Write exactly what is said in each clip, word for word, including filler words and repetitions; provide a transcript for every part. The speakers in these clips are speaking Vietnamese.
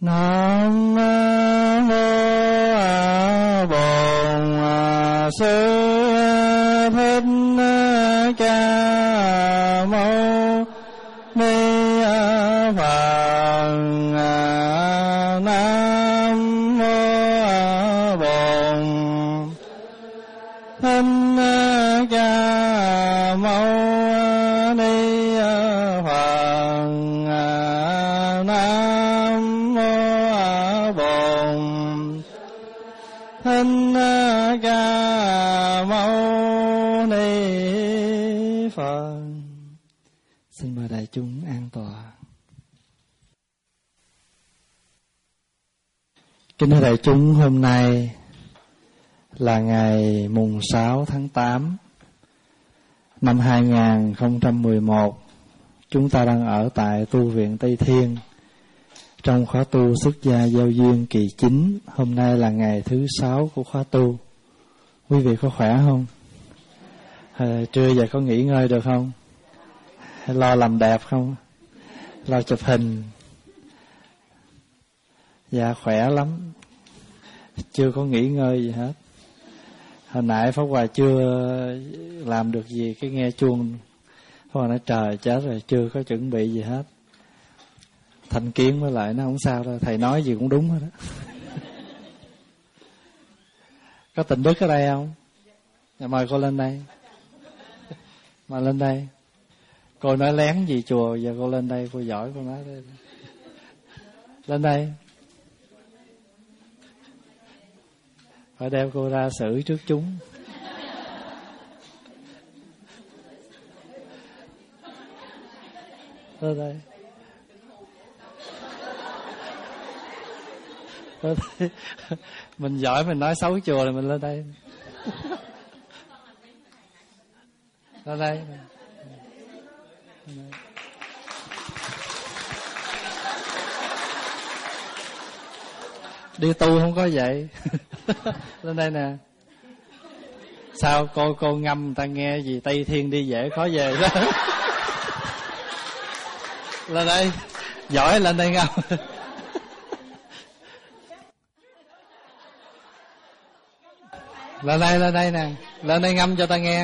Nam mô Bổn Sư Thích Ca Mâu Ni Phật. Nam mô Bổn Thích Ca Mâu Ni Phật. Nam mô Bổn Thích Ca Mâu Ni Phật. Xin mời đại chúng an tọa. Kính thưa đại chúng, hôm nay là ngày mùng sáu tháng tám năm hai nghìn không trăm mười một. Chúng ta đang ở tại tu viện Tây Thiên trong khóa tu xuất gia giao duyên kỳ chín. Hôm nay là ngày thứ sáu của khóa tu. Quý vị có khỏe không? À, trưa giờ có nghỉ ngơi được không? Hay lo làm đẹp không? Lo chụp hình? Dạ khỏe lắm. Chưa có nghỉ ngơi gì hết. Hồi nãy Pháp Hòa chưa làm được gì, cái nghe chuông Pháp Hòa nói trời chết rồi, chưa có chuẩn bị gì hết. Thành kiến với lại nó không sao đâu, thầy nói gì cũng đúng hết đó. Có Tịnh Đức ở đây không? Dạ, mời cô lên đây. Mà lên đây. Cô nói lén gì chùa, giờ cô lên đây, cô giỏi, cô nói đây. Lên đây. Phải đem cô ra xử trước chúng. Lên đây. Lên đây. Mình giỏi mình nói xấu chùa là mình lên đây. Lên đây. Đi tu không có vậy. Lên đây nè. Sao cô cô ngâm người ta nghe gì Tây Thiên đi dễ khó về đó. Lên đây. Giỏi lên đây ngâm. Lên đây, lên đây nè. Lên đây ngâm cho ta nghe.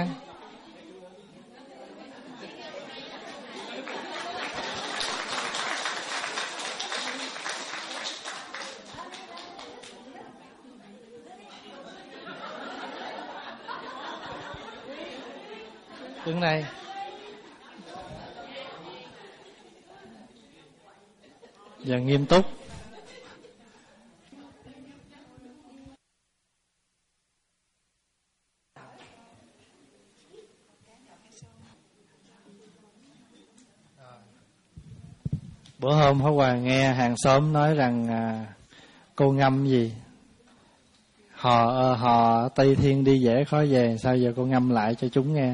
Đứng đây. Giờ nghiêm túc. Bữa hôm Pháp Hòa nghe hàng xóm nói rằng à, cô ngâm gì hò hò Tây Thiên đi dễ khó về, sao giờ cô ngâm lại cho chúng nghe.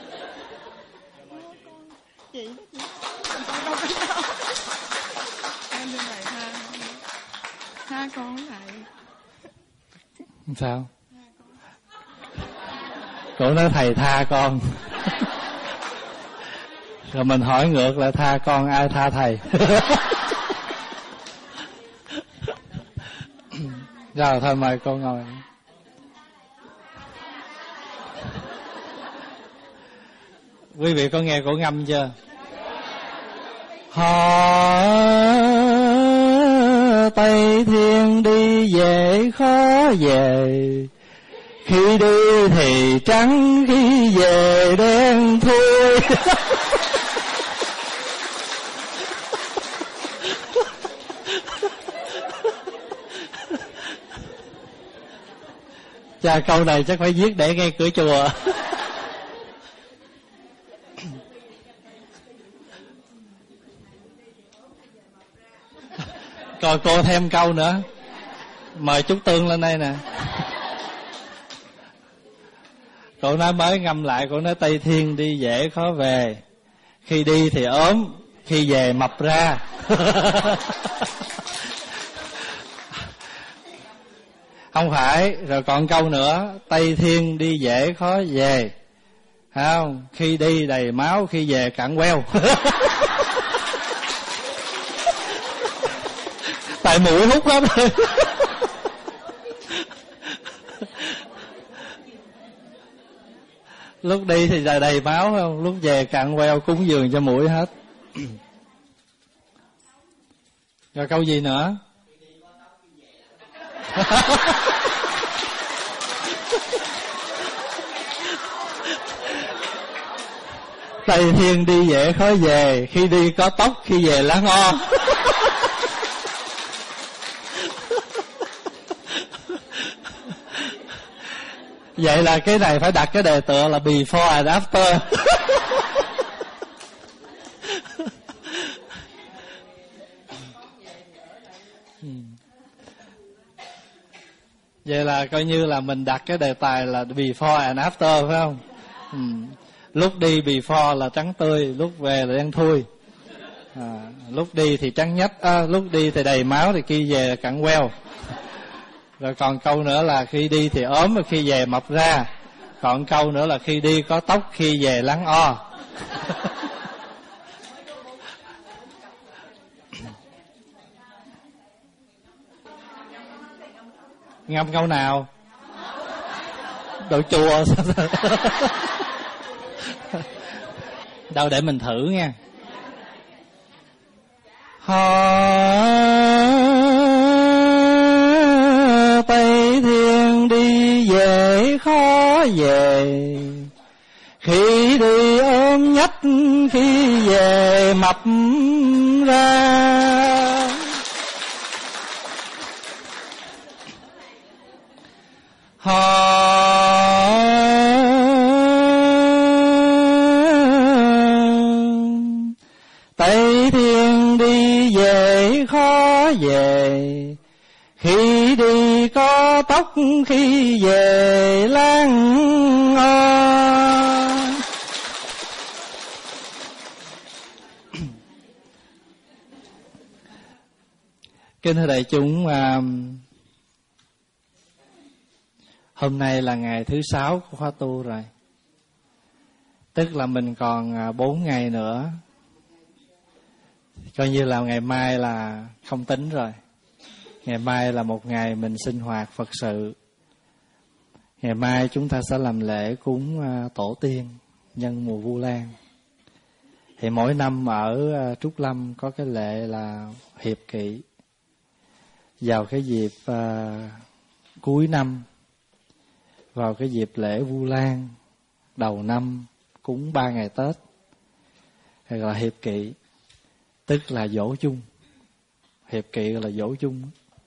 Chị con đâu biết đâu. Em bên này tha tha con lại. Sao? Cô nói thầy tha con. Rồi mình hỏi ngược lại tha con ai tha thầy. Rồi thôi mời cô ngồi. Quý vị có nghe cổ ngâm chưa? Họ Tây Thiên đi về khó về, khi đi thì trắng, khi về đen thui. Chà, câu này chắc phải viết để ngay cửa chùa. Rồi cô thêm câu nữa. Mời Trúc Tương lên đây nè. Cô nói mới ngâm lại, cô nói Tây Thiên đi dễ khó về, khi đi thì ốm, khi về mập ra. Không phải. Rồi còn câu nữa, Tây Thiên đi dễ khó về, không? Khi đi đầy máu, khi về cạn queo. Tại mũi hút hết rồi. Lúc đi thì là đầy máu không, lúc về cạn queo cúng dường cho mũi hết. Rồi câu gì nữa? Tây Thiên đi dễ khó về, khi đi có tóc, khi về lá ngo. Vậy là cái này phải đặt cái đề tựa là before and after. Vậy là coi như là mình đặt cái đề tài là before and after, phải không? Ừ. Lúc đi before là trắng tươi, lúc về là đen thui. À, lúc đi thì trắng nhách, à, lúc đi thì đầy máu, thì khi về là cặn queo. Rồi còn câu nữa là khi đi thì ốm, và khi về mập ra. Còn câu nữa là khi đi có tóc, khi về lắng o. Ngâm câu nào? Đồ chùa. Đâu để mình thử nha. Họ Tây Thiên đi dễ khó về, khi đi ôm nhách, khi về mập ra. Họ Tây Thiên đi dễ khó về, khi đi có tóc, khi về láng o. Kính thưa đại chúng, à, hôm nay là ngày thứ sáu của khóa tu rồi. Tức là mình còn bốn ngày nữa. Coi như là ngày mai là không tính rồi. Ngày mai là một ngày mình sinh hoạt Phật sự. Ngày mai chúng ta sẽ làm lễ cúng tổ tiên nhân mùa Vu Lan. Thì mỗi năm ở Trúc Lâm có cái lễ là hiệp kỵ. Vào cái dịp uh, cuối năm, vào cái dịp lễ Vu Lan đầu năm, cúng ba ngày Tết, hay là hiệp kỵ, tức là dỗ chung. Hiệp kỵ là dỗ chung.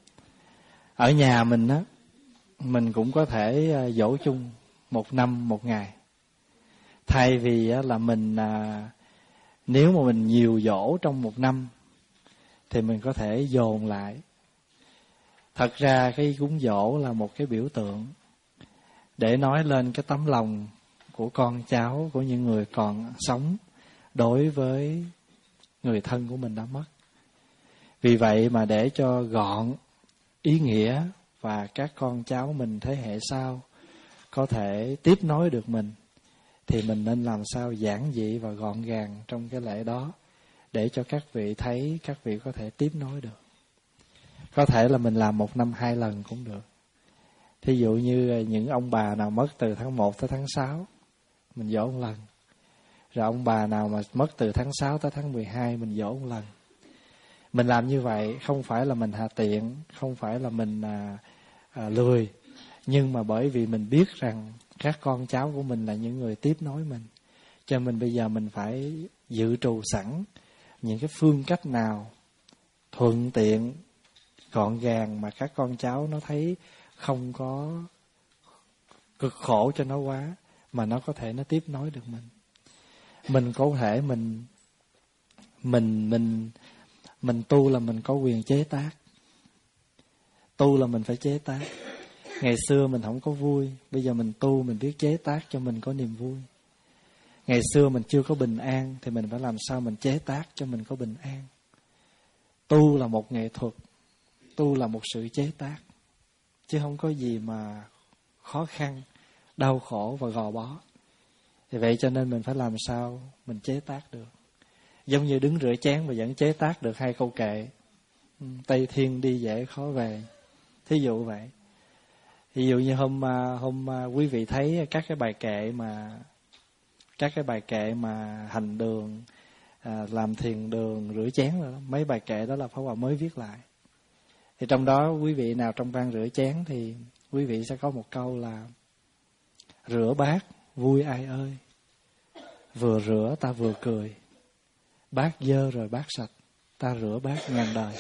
Ở nhà mình á, mình cũng có thể dỗ chung một năm một ngày. Thay vì á, là mình à, nếu mà mình nhiều dỗ trong một năm thì mình có thể dồn lại. Thật ra cái cúng dỗ là một cái biểu tượng để nói lên cái tấm lòng của con cháu, của những người còn sống đối với người thân của mình đã mất. Vì vậy mà để cho gọn ý nghĩa và các con cháu mình thế hệ sau có thể tiếp nối được mình, thì mình nên làm sao giản dị và gọn gàng trong cái lễ đó, để cho các vị thấy, các vị có thể tiếp nối được. Có thể là mình làm một năm hai lần cũng được. Thí dụ như những ông bà nào mất từ tháng một tới tháng sáu, mình dỗ một lần. Rồi ông bà nào mà mất từ tháng sáu tới tháng mười hai, mình dỗ một lần. Mình làm như vậy không phải là mình hà tiện, không phải là mình à, à, lười, nhưng mà bởi vì mình biết rằng các con cháu của mình là những người tiếp nối mình, cho mình bây giờ mình phải dự trù sẵn những cái phương cách nào thuận tiện, gọn gàng mà các con cháu nó thấy không có cực khổ cho nó quá, mà nó có thể nó tiếp nối được mình. Mình có thể mình mình mình mình tu là mình có quyền chế tác. Tu là mình phải chế tác. Ngày xưa mình không có vui, bây giờ mình tu mình biết chế tác cho mình có niềm vui. Ngày xưa mình chưa có bình an thì mình phải làm sao mình chế tác cho mình có bình an. Tu là một nghệ thuật, tu là một sự chế tác, chứ không có gì mà khó khăn, đau khổ và gò bó. Thì vậy cho nên mình phải làm sao mình chế tác được. Giống như đứng rửa chén mà vẫn chế tác được hai câu kệ. Tây thiên đi dễ khó về, thí dụ vậy. Ví dụ như hôm hôm quý vị thấy các cái bài kệ mà các cái bài kệ mà hành đường, à, làm thiền đường, rửa chén rồi đó, mấy bài kệ đó là Pháp Hòa mới viết lại. Thì trong đó quý vị nào trong ban rửa chén thì quý vị sẽ có một câu là: rửa bát vui ai ơi, vừa rửa ta vừa cười, bát dơ rồi bát sạch, ta rửa bát ngàn đời.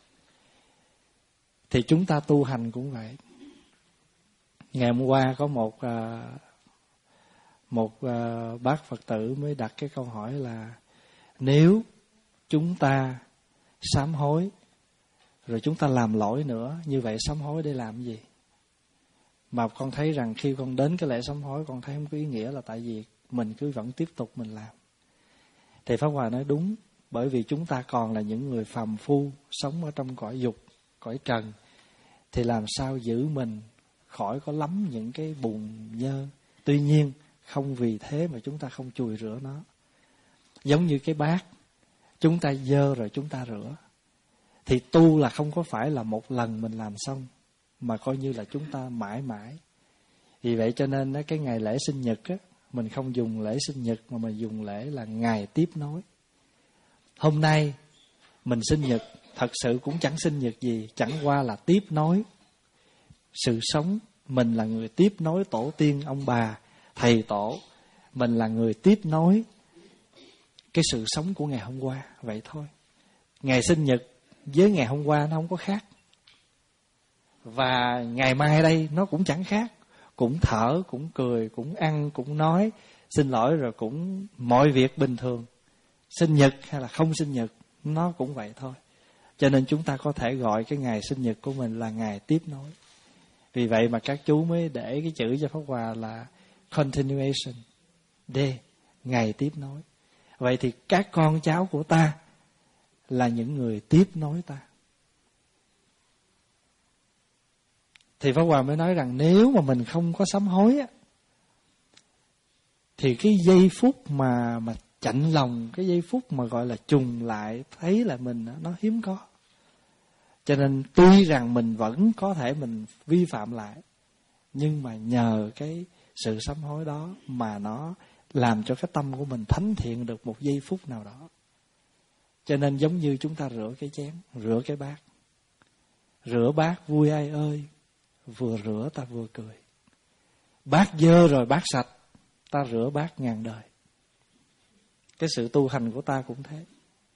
Thì chúng ta tu hành cũng vậy. Ngày hôm qua có một uh, một uh, bác Phật tử mới đặt cái câu hỏi là: nếu chúng ta sám hối rồi chúng ta làm lỗi nữa, như vậy sám hối để làm gì? Mà con thấy rằng khi con đến cái lễ sám hối, con thấy không có ý nghĩa, là tại vì mình cứ vẫn tiếp tục mình làm. Thì Pháp Hòa nói đúng, bởi vì chúng ta còn là những người phàm phu, sống ở trong cõi dục, cõi trần, thì làm sao giữ mình khỏi có lắm những cái bùn nhơ. Tuy nhiên không vì thế mà chúng ta không chùi rửa nó. Giống như cái bát, chúng ta dơ rồi chúng ta rửa. Thì tu là không có phải là một lần mình làm xong, mà coi như là chúng ta mãi mãi. Vì vậy cho nên cái ngày lễ sinh nhật á, mình không dùng lễ sinh nhật mà mình dùng lễ là ngày tiếp nối. Hôm nay mình sinh nhật, thật sự cũng chẳng sinh nhật gì, chẳng qua là tiếp nối sự sống. Mình là người tiếp nối tổ tiên, ông bà, thầy tổ. Mình là người tiếp nối cái sự sống của ngày hôm qua, vậy thôi. Ngày sinh nhật với ngày hôm qua nó không có khác. Và ngày mai đây nó cũng chẳng khác. Cũng thở, cũng cười, cũng ăn, cũng nói, xin lỗi, rồi cũng mọi việc bình thường. Sinh nhật hay là không sinh nhật, nó cũng vậy thôi. Cho nên chúng ta có thể gọi cái ngày sinh nhật của mình là ngày tiếp nối. Vì vậy mà các chú mới để cái chữ cho Pháp Hòa là continuation day, ngày tiếp nối. Vậy thì các con cháu của ta là những người tiếp nối ta. Thì Pháp Hòa mới nói rằng nếu mà mình không có sám hối á, thì cái giây phút mà mà chạnh lòng, cái giây phút mà gọi là trùng lại thấy là mình á, nó hiếm có. Cho nên tuy rằng mình vẫn có thể mình vi phạm lại, nhưng mà nhờ cái sự sám hối đó mà nó làm cho cái tâm của mình thánh thiện được một giây phút nào đó. Cho nên giống như chúng ta rửa cái chén, rửa cái bát. Rửa bát vui ai ơi, vừa rửa ta vừa cười. Bát dơ rồi bát sạch, ta rửa bát ngàn đời. Cái sự tu hành của ta cũng thế.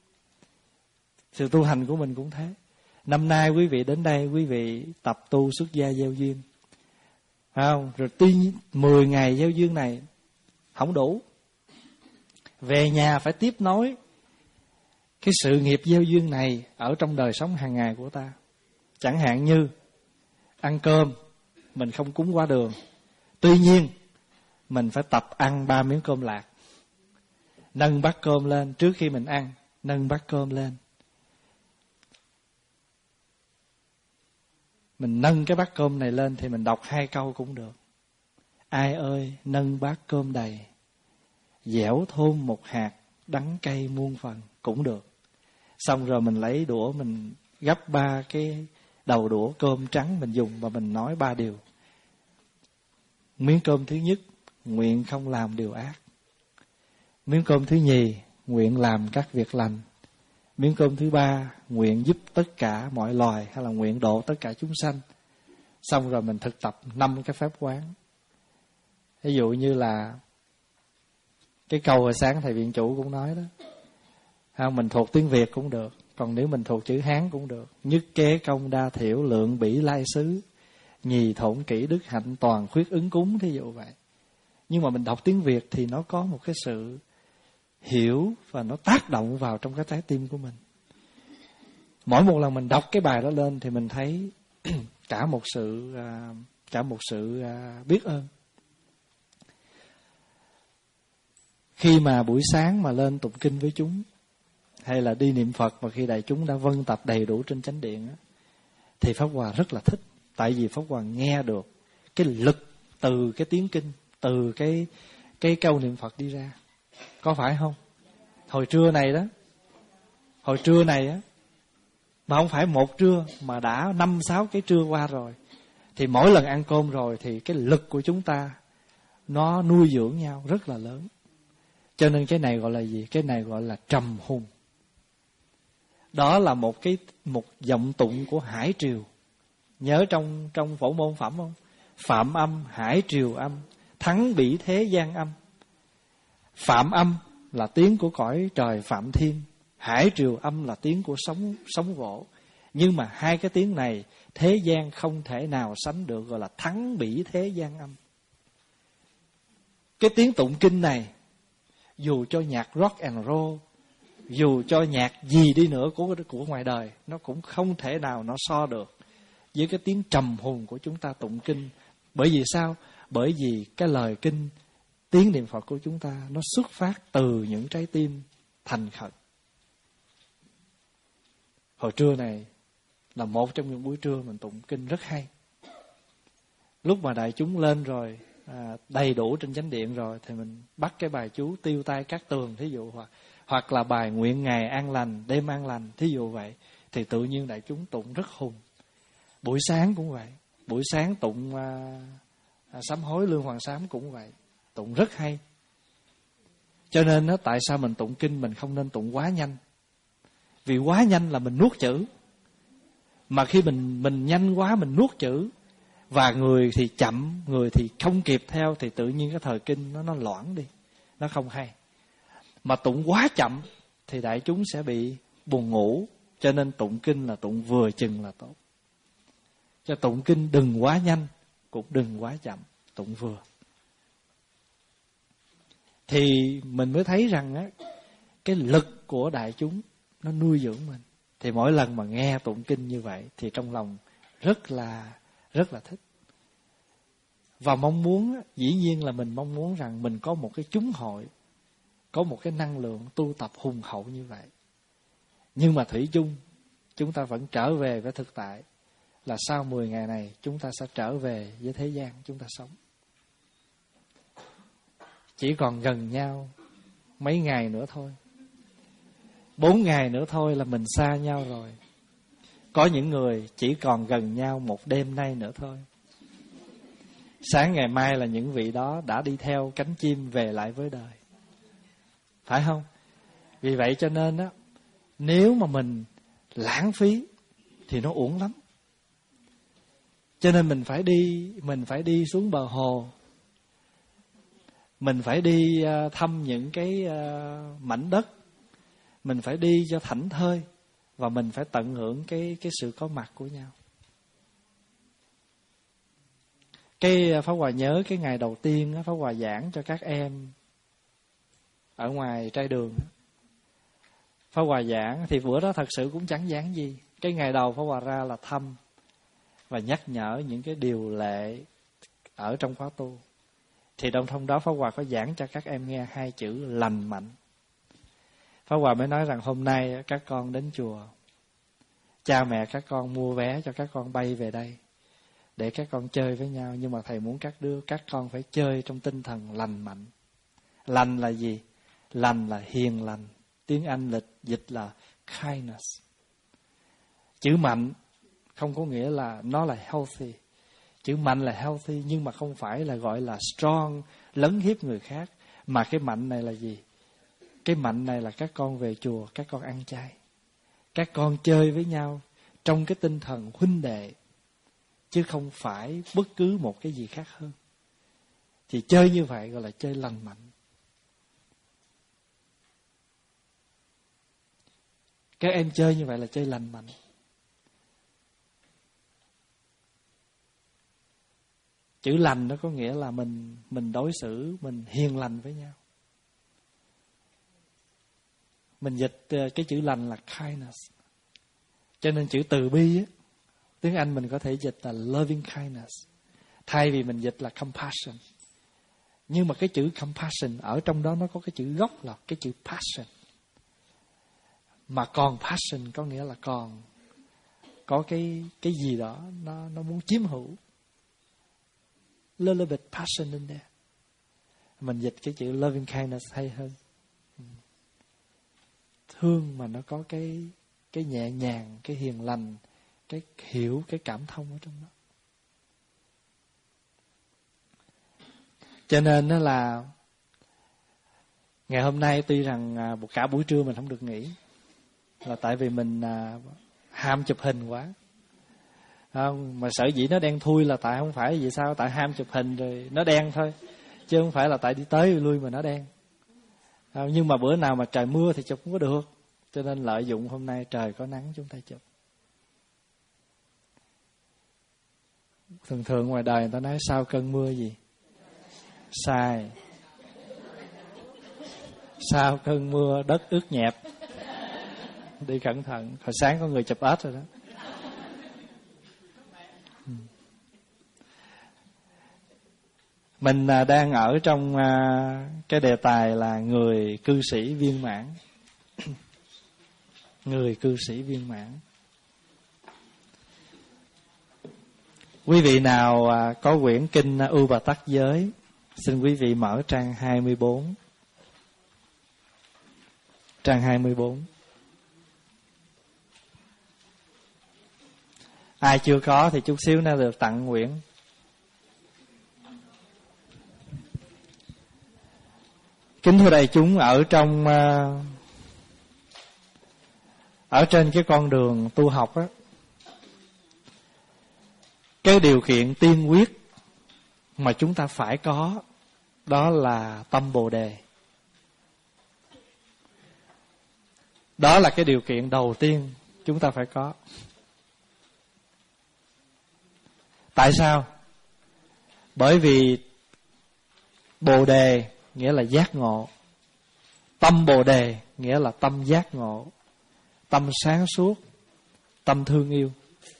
Sự tu hành của mình cũng thế. Năm nay quý vị đến đây, quý vị tập tu xuất gia gieo duyên, phải không? Rồi tuy mười ngày gieo duyên này không đủ. Về nhà phải tiếp nối cái sự nghiệp gieo duyên này ở trong đời sống hàng ngày của ta. Chẳng hạn như ăn cơm, mình không cúng quá đường. Tuy nhiên, mình phải tập ăn ba miếng cơm lạc. Nâng bát cơm lên, trước khi mình ăn, nâng bát cơm lên. Mình nâng cái bát cơm này lên thì mình đọc hai câu cũng được. Ai ơi, nâng bát cơm đầy, dẻo thơm một hạt, đắng cay muôn phần, cũng được. Xong rồi mình lấy đũa, mình gấp ba cái đầu đũa cơm trắng mình dùng và mình nói ba điều. Miếng cơm thứ nhất, nguyện không làm điều ác. Miếng cơm thứ nhì, nguyện làm các việc lành. Miếng cơm thứ ba, nguyện giúp tất cả mọi loài, hay là nguyện độ tất cả chúng sanh. Xong rồi mình thực tập năm cái pháp quán. Ví dụ như là cái câu hồi sáng thầy viện chủ cũng nói đó, ha, mình thuộc tiếng Việt cũng được, còn nếu mình thuộc chữ Hán cũng được. Nhất kế công đa thiểu lượng bỉ lai xứ, nhì thổn kỹ đức hạnh toàn khuyết ứng cúng, thí dụ vậy. Nhưng mà mình đọc tiếng Việt thì nó có một cái sự hiểu và nó tác động vào trong cái trái tim của mình. Mỗi một lần mình đọc cái bài đó lên thì mình thấy cả một sự cả một sự biết ơn. Khi mà buổi sáng mà lên tụng kinh với chúng, hay là đi niệm Phật mà khi đại chúng đã vân tập đầy đủ trên chánh điện á, thì Pháp Hòa rất là thích. Tại vì Pháp Hòa nghe được cái lực từ cái tiếng kinh, từ cái cái câu niệm Phật đi ra. Có phải không? Hồi trưa này đó, hồi trưa này á, Mà không phải một trưa, mà đã năm sáu cái trưa qua rồi. Thì mỗi lần ăn cơm rồi thì cái lực của chúng ta nó nuôi dưỡng nhau rất là lớn. Cho nên cái này gọi là gì? Cái này gọi là trầm hùng. Đó là một cái một giọng tụng của Hải Triều. Nhớ trong trong phổ môn phẩm không? Phạm âm, Hải Triều âm, thắng bỉ thế gian âm. Phạm âm là tiếng của cõi trời Phạm Thiên, Hải Triều âm là tiếng của sóng sóng vỗ. Nhưng mà hai cái tiếng này thế gian không thể nào sánh được, gọi là thắng bỉ thế gian âm. Cái tiếng tụng kinh này, dù cho nhạc rock and roll, dù cho nhạc gì đi nữa của của ngoài đời, nó cũng không thể nào nó so được với cái tiếng trầm hùng của chúng ta tụng kinh. Bởi vì sao? Bởi vì cái lời kinh, tiếng niệm Phật của chúng ta nó xuất phát từ những trái tim thành khẩn. Hồi trưa này là một trong những buổi trưa mình tụng kinh rất hay. Lúc mà đại chúng lên rồi, à, đầy đủ trên chánh điện rồi, thì mình bắt cái bài chú tiêu tai các tường, thí dụ, hoặc hoặc là bài nguyện ngày an lành, đêm an lành, thí dụ vậy, thì tự nhiên đại chúng tụng rất hùng. Buổi sáng cũng vậy, buổi sáng tụng à, à, sám hối lương hoàng sám cũng vậy, tụng rất hay. Cho nên đó, tại sao mình tụng kinh mình không nên tụng quá nhanh? Vì quá nhanh là mình nuốt chữ. Mà khi mình mình nhanh quá mình nuốt chữ, và người thì chậm, người thì không kịp theo, thì tự nhiên cái thời kinh nó nó loãng đi, nó không hay. Mà tụng quá chậm thì đại chúng sẽ bị buồn ngủ. Cho nên tụng kinh là tụng vừa chừng là tốt. Cho tụng kinh đừng quá nhanh, cũng đừng quá chậm, tụng vừa. Thì mình mới thấy rằng á, cái lực của đại chúng nó nuôi dưỡng mình. Thì mỗi lần mà nghe tụng kinh như vậy thì trong lòng rất là rất là thích. Và mong muốn, dĩ nhiên là mình mong muốn rằng mình có một cái chúng hội, có một cái năng lượng tu tập hùng hậu như vậy. Nhưng mà thủy chung, chúng ta vẫn trở về với thực tại, là sau mười ngày này chúng ta sẽ trở về với thế gian chúng ta sống. Chỉ còn gần nhau mấy ngày nữa thôi. Bốn ngày nữa thôi là mình xa nhau rồi. Có những người chỉ còn gần nhau một đêm nay nữa thôi. Sáng ngày mai là những vị đó đã đi theo cánh chim về lại với đời. Phải không? Vì vậy cho nên đó, nếu mà mình lãng phí thì nó uổng lắm. Cho nên mình phải đi, mình phải đi xuống bờ hồ. Mình phải đi thăm những cái mảnh đất. Mình phải đi cho thảnh thơi. Và mình phải tận hưởng cái, cái sự có mặt của nhau. Cái Pháp Hòa nhớ cái ngày đầu tiên Pháp Hòa giảng cho các em ở ngoài trai đường. Pháp Hòa giảng thì bữa đó thật sự cũng chẳng giảng gì. Cái ngày đầu Pháp Hòa ra là thăm và nhắc nhở những cái điều lệ ở trong khóa tu. Thì trong thông đó Pháp Hòa có giảng cho các em nghe hai chữ lành mạnh. Pháp Hòa mới nói rằng hôm nay các con đến chùa, cha mẹ các con mua vé cho các con bay về đây để các con chơi với nhau. Nhưng mà thầy muốn các đứa các con phải chơi trong tinh thần lành mạnh. Lành là gì? Lành là hiền lành. Tiếng Anh lịch dịch là kindness. Chữ mạnh không có nghĩa là nó là healthy. Chữ mạnh là healthy, nhưng mà không phải là gọi là strong, lấn hiếp người khác. Mà cái mạnh này là gì? Cái mạnh này là các con về chùa, các con ăn chay, các con chơi với nhau trong cái tinh thần huynh đệ, chứ không phải bất cứ một cái gì khác hơn. Thì chơi như vậy gọi là chơi lành mạnh. Các em chơi như vậy là chơi lành mạnh. Chữ lành nó có nghĩa là mình mình đối xử, mình hiền lành với nhau. Mình dịch cái chữ lành là kindness. Cho nên chữ từ bi á, tiếng Anh mình có thể dịch là loving kindness, thay vì mình dịch là compassion. Nhưng mà cái chữ compassion ở trong đó nó có cái chữ gốc là cái chữ passion. Mà còn passion có nghĩa là còn có cái cái gì đó nó nó muốn chiếm hữu. Little bit passion in there. Mình dịch cái chữ loving kindness hay hơn. Thương mà nó có cái cái nhẹ nhàng, cái hiền lành, cái hiểu, cái cảm thông ở trong đó. Cho nên đó là ngày hôm nay tuy rằng một cả buổi trưa mình không được nghỉ, là tại vì mình ham chụp hình quá. Không, mà sở dĩ nó đen thui là tại không phải vì sao, tại ham chụp hình rồi nó đen thôi, chứ không phải là tại đi tới lui mà nó đen. Không, nhưng mà bữa nào mà trời mưa thì chụp không có được, cho nên lợi dụng hôm nay trời có nắng chúng ta chụp. Thường thường ngoài đời người ta nói sau cơn mưa gì? Sai. Sau cơn mưa đất ướt nhẹp. Đi cẩn thận, hồi sáng có người chụp ếch rồi đó. Mình đang ở trong cái đề tài là người cư sĩ viên mãn. Người cư sĩ viên mãn. Quý vị nào có quyển kinh U Bà Tắc Giới, xin quý vị mở trang hai mươi bốn. Trang hai mươi bốn. Ai chưa có thì chút xíu nữa được tặng quyển. Kính thưa đại chúng, ở trong ở trên cái con đường tu học á, cái điều kiện tiên quyết mà chúng ta phải có đó là tâm Bồ Đề. Đó là cái điều kiện đầu tiên chúng ta phải có. Tại sao? Bởi vì Bồ Đề nghĩa là giác ngộ. Tâm Bồ Đề nghĩa là tâm giác ngộ, tâm sáng suốt, tâm thương yêu.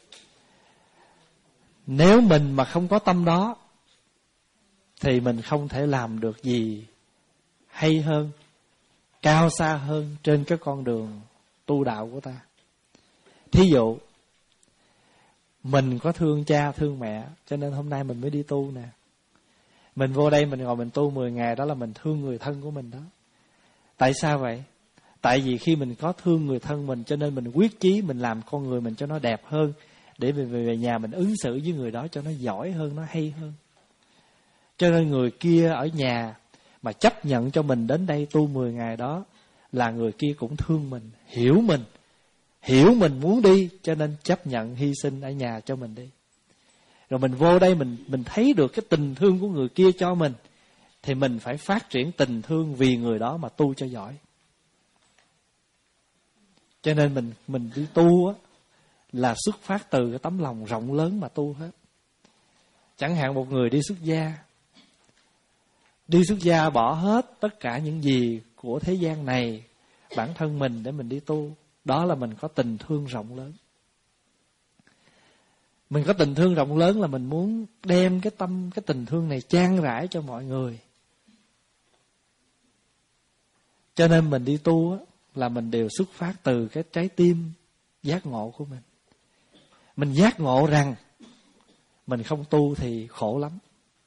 Nếu mình mà không có tâm đó thì mình không thể làm được gì hay hơn, cao xa hơn trên cái con đường tu đạo của ta. Thí dụ mình có thương cha thương mẹ, cho nên hôm nay mình mới đi tu nè. Mình vô đây mình ngồi mình tu mười ngày, đó là mình thương người thân của mình đó. Tại sao vậy? Tại vì khi mình có thương người thân mình, cho nên mình quyết chí mình làm con người mình cho nó đẹp hơn, để về, về nhà mình ứng xử với người đó cho nó giỏi hơn, nó hay hơn. Cho nên người kia ở nhà mà chấp nhận cho mình đến đây tu mười ngày đó, là người kia cũng thương mình, hiểu mình, hiểu mình muốn đi, cho nên chấp nhận hy sinh ở nhà cho mình đi. Rồi mình vô đây mình mình thấy được cái tình thương của người kia cho mình, thì mình phải phát triển tình thương vì người đó mà tu cho giỏi. Cho nên mình mình đi tu á, là xuất phát từ cái tấm lòng rộng lớn mà tu hết. Chẳng hạn một người đi xuất gia, đi xuất gia bỏ hết tất cả những gì của thế gian này, bản thân mình để mình đi tu. Đó là mình có tình thương rộng lớn. Mình có tình thương rộng lớn là mình muốn đem cái tâm, cái tình thương này chan rãi cho mọi người. Cho nên mình đi tu á, là mình đều xuất phát từ cái trái tim giác ngộ của mình. Mình giác ngộ rằng mình không tu thì khổ lắm.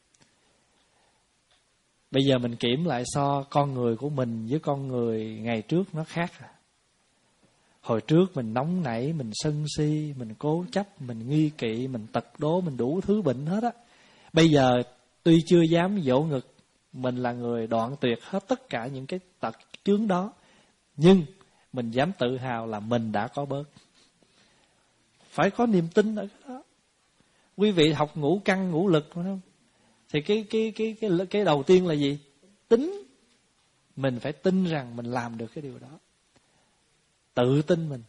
Bây giờ mình kiểm lại so con người của mình với con người ngày trước nó khác rồi. Hồi trước mình nóng nảy, mình sân si, mình cố chấp, mình nghi kỵ, mình tật đố, mình đủ thứ bệnh hết á. Bây giờ tuy chưa dám vỗ ngực, mình là người đoạn tuyệt hết tất cả những cái tật chướng đó, nhưng mình dám tự hào là mình đã có bớt. Phải có niềm tin ở cái đó. Quý vị học ngũ căn ngũ lực phải không? Thì cái cái cái cái cái đầu tiên là gì? Tính. Mình phải tin rằng mình làm được cái điều đó. Tự tin mình.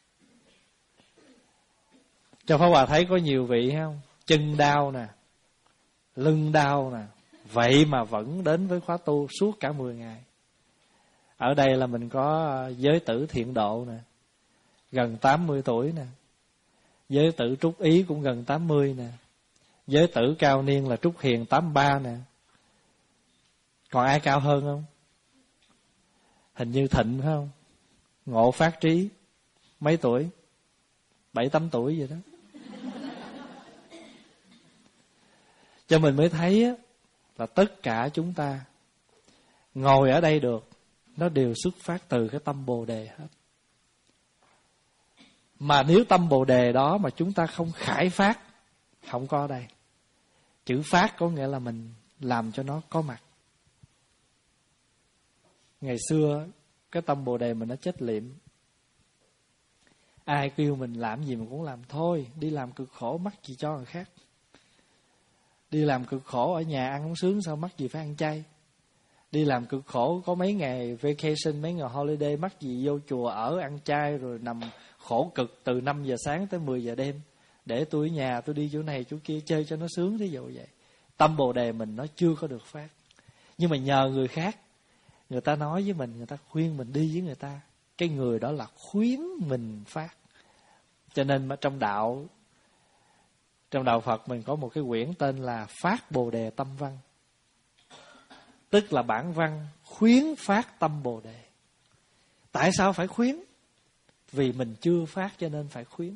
Cho Pháp Hòa thấy có nhiều vị không? Chân đau nè, lưng đau nè, vậy mà vẫn đến với khóa tu suốt cả mười ngày. Ở đây là mình có giới tử Thiện Độ nè, gần tám mươi tuổi nè. Giới tử Trúc Ý cũng gần tám mươi nè. Giới tử Cao Niên là Trúc Hiền tám mươi ba nè. Còn ai cao hơn không? Hình như Thịnh phải không? Ngộ Phát Trí mấy tuổi? Bảy tám tuổi vậy đó. Cho mình mới thấy á, là tất cả chúng ta ngồi ở đây được, nó đều xuất phát từ cái tâm Bồ Đề hết. Mà nếu tâm Bồ Đề đó mà chúng ta không khải phát, không có ở đây. Chữ phát có nghĩa là mình làm cho nó có mặt. Ngày xưa cái tâm Bồ Đề mình nó chết liệm. Ai kêu mình làm gì mình cũng làm thôi. Đi làm cực khổ mắc gì cho người khác. Đi làm cực khổ ở nhà ăn không sướng, sao mắc gì phải ăn chay. Đi làm cực khổ có mấy ngày vacation, mấy ngày holiday, mắc gì vô chùa ở ăn chay rồi nằm khổ cực từ năm giờ sáng tới mười giờ đêm. Để tôi ở nhà tôi đi chỗ này chỗ kia chơi cho nó sướng, thí dụ vậy. Tâm Bồ Đề mình nó chưa có được phát. Nhưng mà nhờ người khác, người ta nói với mình, người ta khuyên mình đi với người ta, cái người đó là khuyến mình phát. Cho nên mà trong đạo Trong đạo Phật mình có một cái quyển tên là Phát Bồ Đề Tâm Văn. Tức là bản văn khuyến phát tâm Bồ Đề. Tại sao phải khuyến? Vì mình chưa phát cho nên phải khuyến.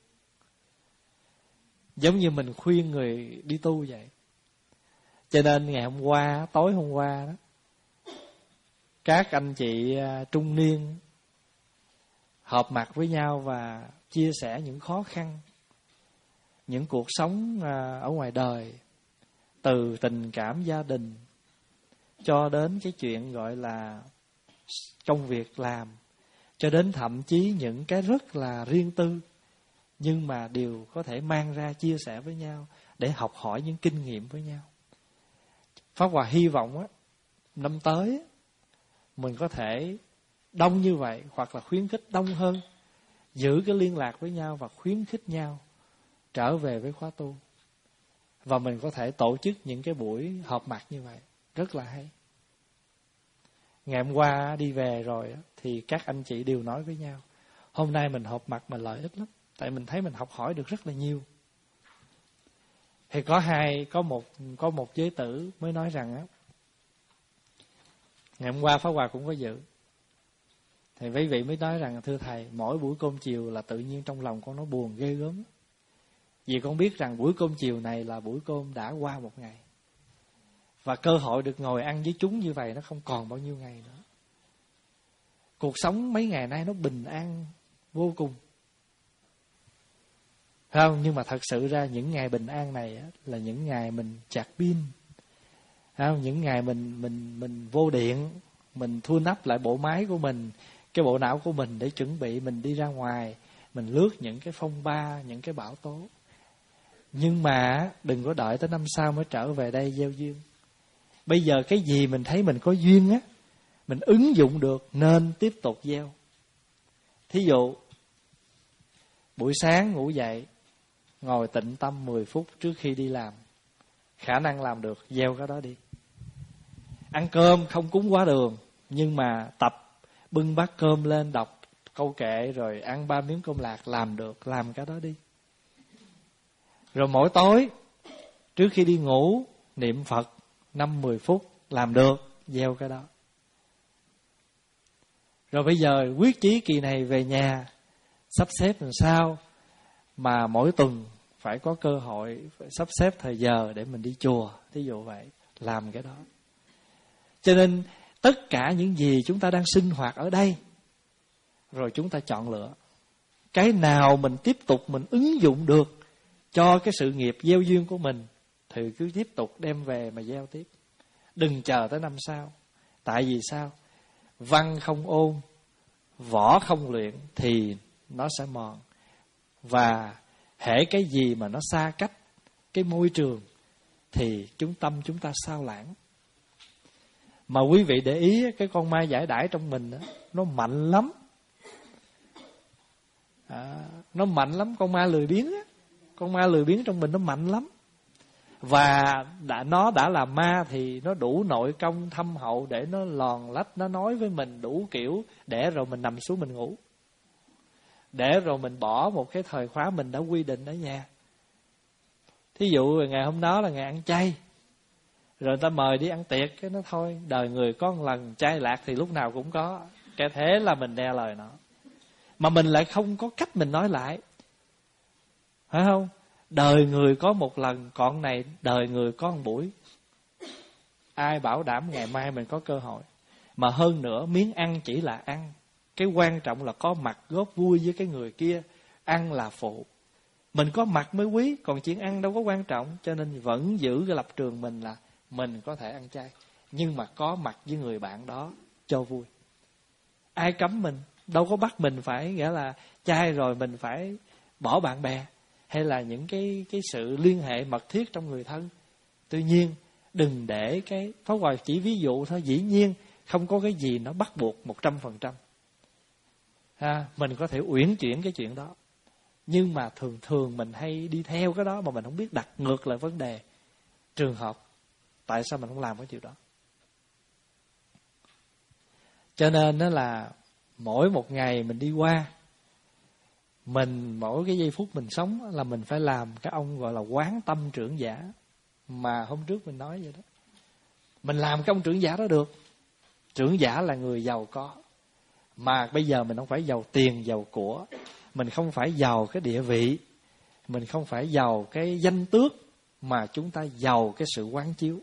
Giống như mình khuyên người đi tu vậy. Cho nên ngày hôm qua, tối hôm qua đó, các anh chị trung niên họp mặt với nhau và chia sẻ những khó khăn, những cuộc sống ở ngoài đời, từ tình cảm gia đình cho đến cái chuyện gọi là công việc làm, cho đến thậm chí những cái rất là riêng tư, nhưng mà đều có thể mang ra chia sẻ với nhau để học hỏi những kinh nghiệm với nhau. Pháp Hòa hy vọng á, năm tới mình có thể đông như vậy, hoặc là khuyến khích đông hơn, giữ cái liên lạc với nhau và khuyến khích nhau trở về với khóa tu. Và mình có thể tổ chức những cái buổi họp mặt như vậy, rất là hay. Ngày hôm qua đi về rồi thì các anh chị đều nói với nhau, hôm nay mình họp mặt mà lợi ích lắm. Tại mình thấy mình học hỏi được rất là nhiều. Thì có hai, có một có một giới tử mới nói rằng á, ngày hôm qua Pháp Hòa cũng có dự. Thì quý vị mới nói rằng, thưa thầy, mỗi buổi cơm chiều là tự nhiên trong lòng con nó buồn ghê gớm. Vì con biết rằng buổi cơm chiều này là buổi cơm đã qua một ngày. Và cơ hội được ngồi ăn với chúng như vậy nó không còn bao nhiêu ngày nữa. Cuộc sống mấy ngày nay nó bình an vô cùng. Phải không? Nhưng mà thật sự ra những ngày bình an này á, là những ngày mình chạc pin. Phải không? Những ngày mình mình mình vô điện, mình tune up lại bộ máy của mình, cái bộ não của mình để chuẩn bị mình đi ra ngoài, mình lướt những cái phong ba, những cái bão tố. Nhưng mà đừng có đợi tới năm sau mới trở về đây gieo duyên. Bây giờ cái gì mình thấy mình có duyên á, mình ứng dụng được nên tiếp tục gieo. Thí dụ buổi sáng ngủ dậy, ngồi tịnh tâm mười phút trước khi đi làm, khả năng làm được, gieo cái đó đi. Ăn cơm không cúng quá đường, nhưng mà tập bưng bát cơm lên đọc câu kệ rồi ăn ba miếng cơm lạc, làm được, làm cái đó đi. Rồi mỗi tối trước khi đi ngủ niệm Phật năm mười phút, làm được, gieo cái đó. Rồi bây giờ quyết chí kỳ này về nhà sắp xếp làm sao mà mỗi tuần phải có cơ hội, phải sắp xếp thời giờ để mình đi chùa, thí dụ vậy, làm cái đó. Cho nên tất cả những gì chúng ta đang sinh hoạt ở đây, rồi chúng ta chọn lựa cái nào mình tiếp tục mình ứng dụng được cho cái sự nghiệp gieo duyên của mình, thì cứ tiếp tục đem về mà gieo tiếp. Đừng chờ tới năm sau. Tại vì sao? Văn không ôn, võ không luyện thì nó sẽ mòn. Và hễ cái gì mà nó xa cách cái môi trường thì chúng tâm chúng ta sao lãng. Mà quý vị để ý cái con ma giải đãi trong mình đó, nó mạnh lắm. À, nó mạnh lắm, con ma lười biếng á. Con ma lười biếng trong mình nó mạnh lắm. Và đã, nó đã là ma thì nó đủ nội công thâm hậu để nó lòn lách, nó nói với mình đủ kiểu, để rồi mình nằm xuống mình ngủ, để rồi mình bỏ một cái thời khóa mình đã quy định ở nhà. Thí dụ ngày hôm đó là ngày ăn chay, rồi người ta mời đi ăn tiệc, cái nó thôi, đời người có một lần chay lạc thì lúc nào cũng có. Cái thế là mình đe lời nó, mà mình lại không có cách mình nói lại, phải không? Đời người có một lần, còn này đời người có một buổi. Ai bảo đảm ngày mai mình có cơ hội. Mà hơn nữa, miếng ăn chỉ là ăn, cái quan trọng là có mặt góp vui với cái người kia, ăn là phụ. Mình có mặt mới quý, còn chuyện ăn đâu có quan trọng. Cho nên vẫn giữ cái lập trường mình là mình có thể ăn chay, nhưng mà có mặt với người bạn đó cho vui. Ai cấm mình, đâu có bắt mình phải nghĩa là chay rồi mình phải bỏ bạn bè hay là những cái cái sự liên hệ mật thiết trong người thân. Tuy nhiên đừng để cái Pháp Hòa chỉ ví dụ thôi, dĩ nhiên không có cái gì nó bắt buộc một trăm phần trăm. Ha, mình có thể uyển chuyển cái chuyện đó, nhưng mà thường thường mình hay đi theo cái đó mà mình không biết đặt ngược lại vấn đề trường hợp. Tại sao mình không làm cái điều đó? Cho nên đó là mỗi một ngày mình đi qua, mình mỗi cái giây phút mình sống là mình phải làm cái ông gọi là quán tâm trưởng giả, mà hôm trước mình nói vậy đó. Mình làm cái ông trưởng giả đó được. Trưởng giả là người giàu có, mà bây giờ mình không phải giàu tiền giàu của, mình không phải giàu cái địa vị, mình không phải giàu cái danh tước, mà chúng ta giàu cái sự quán chiếu.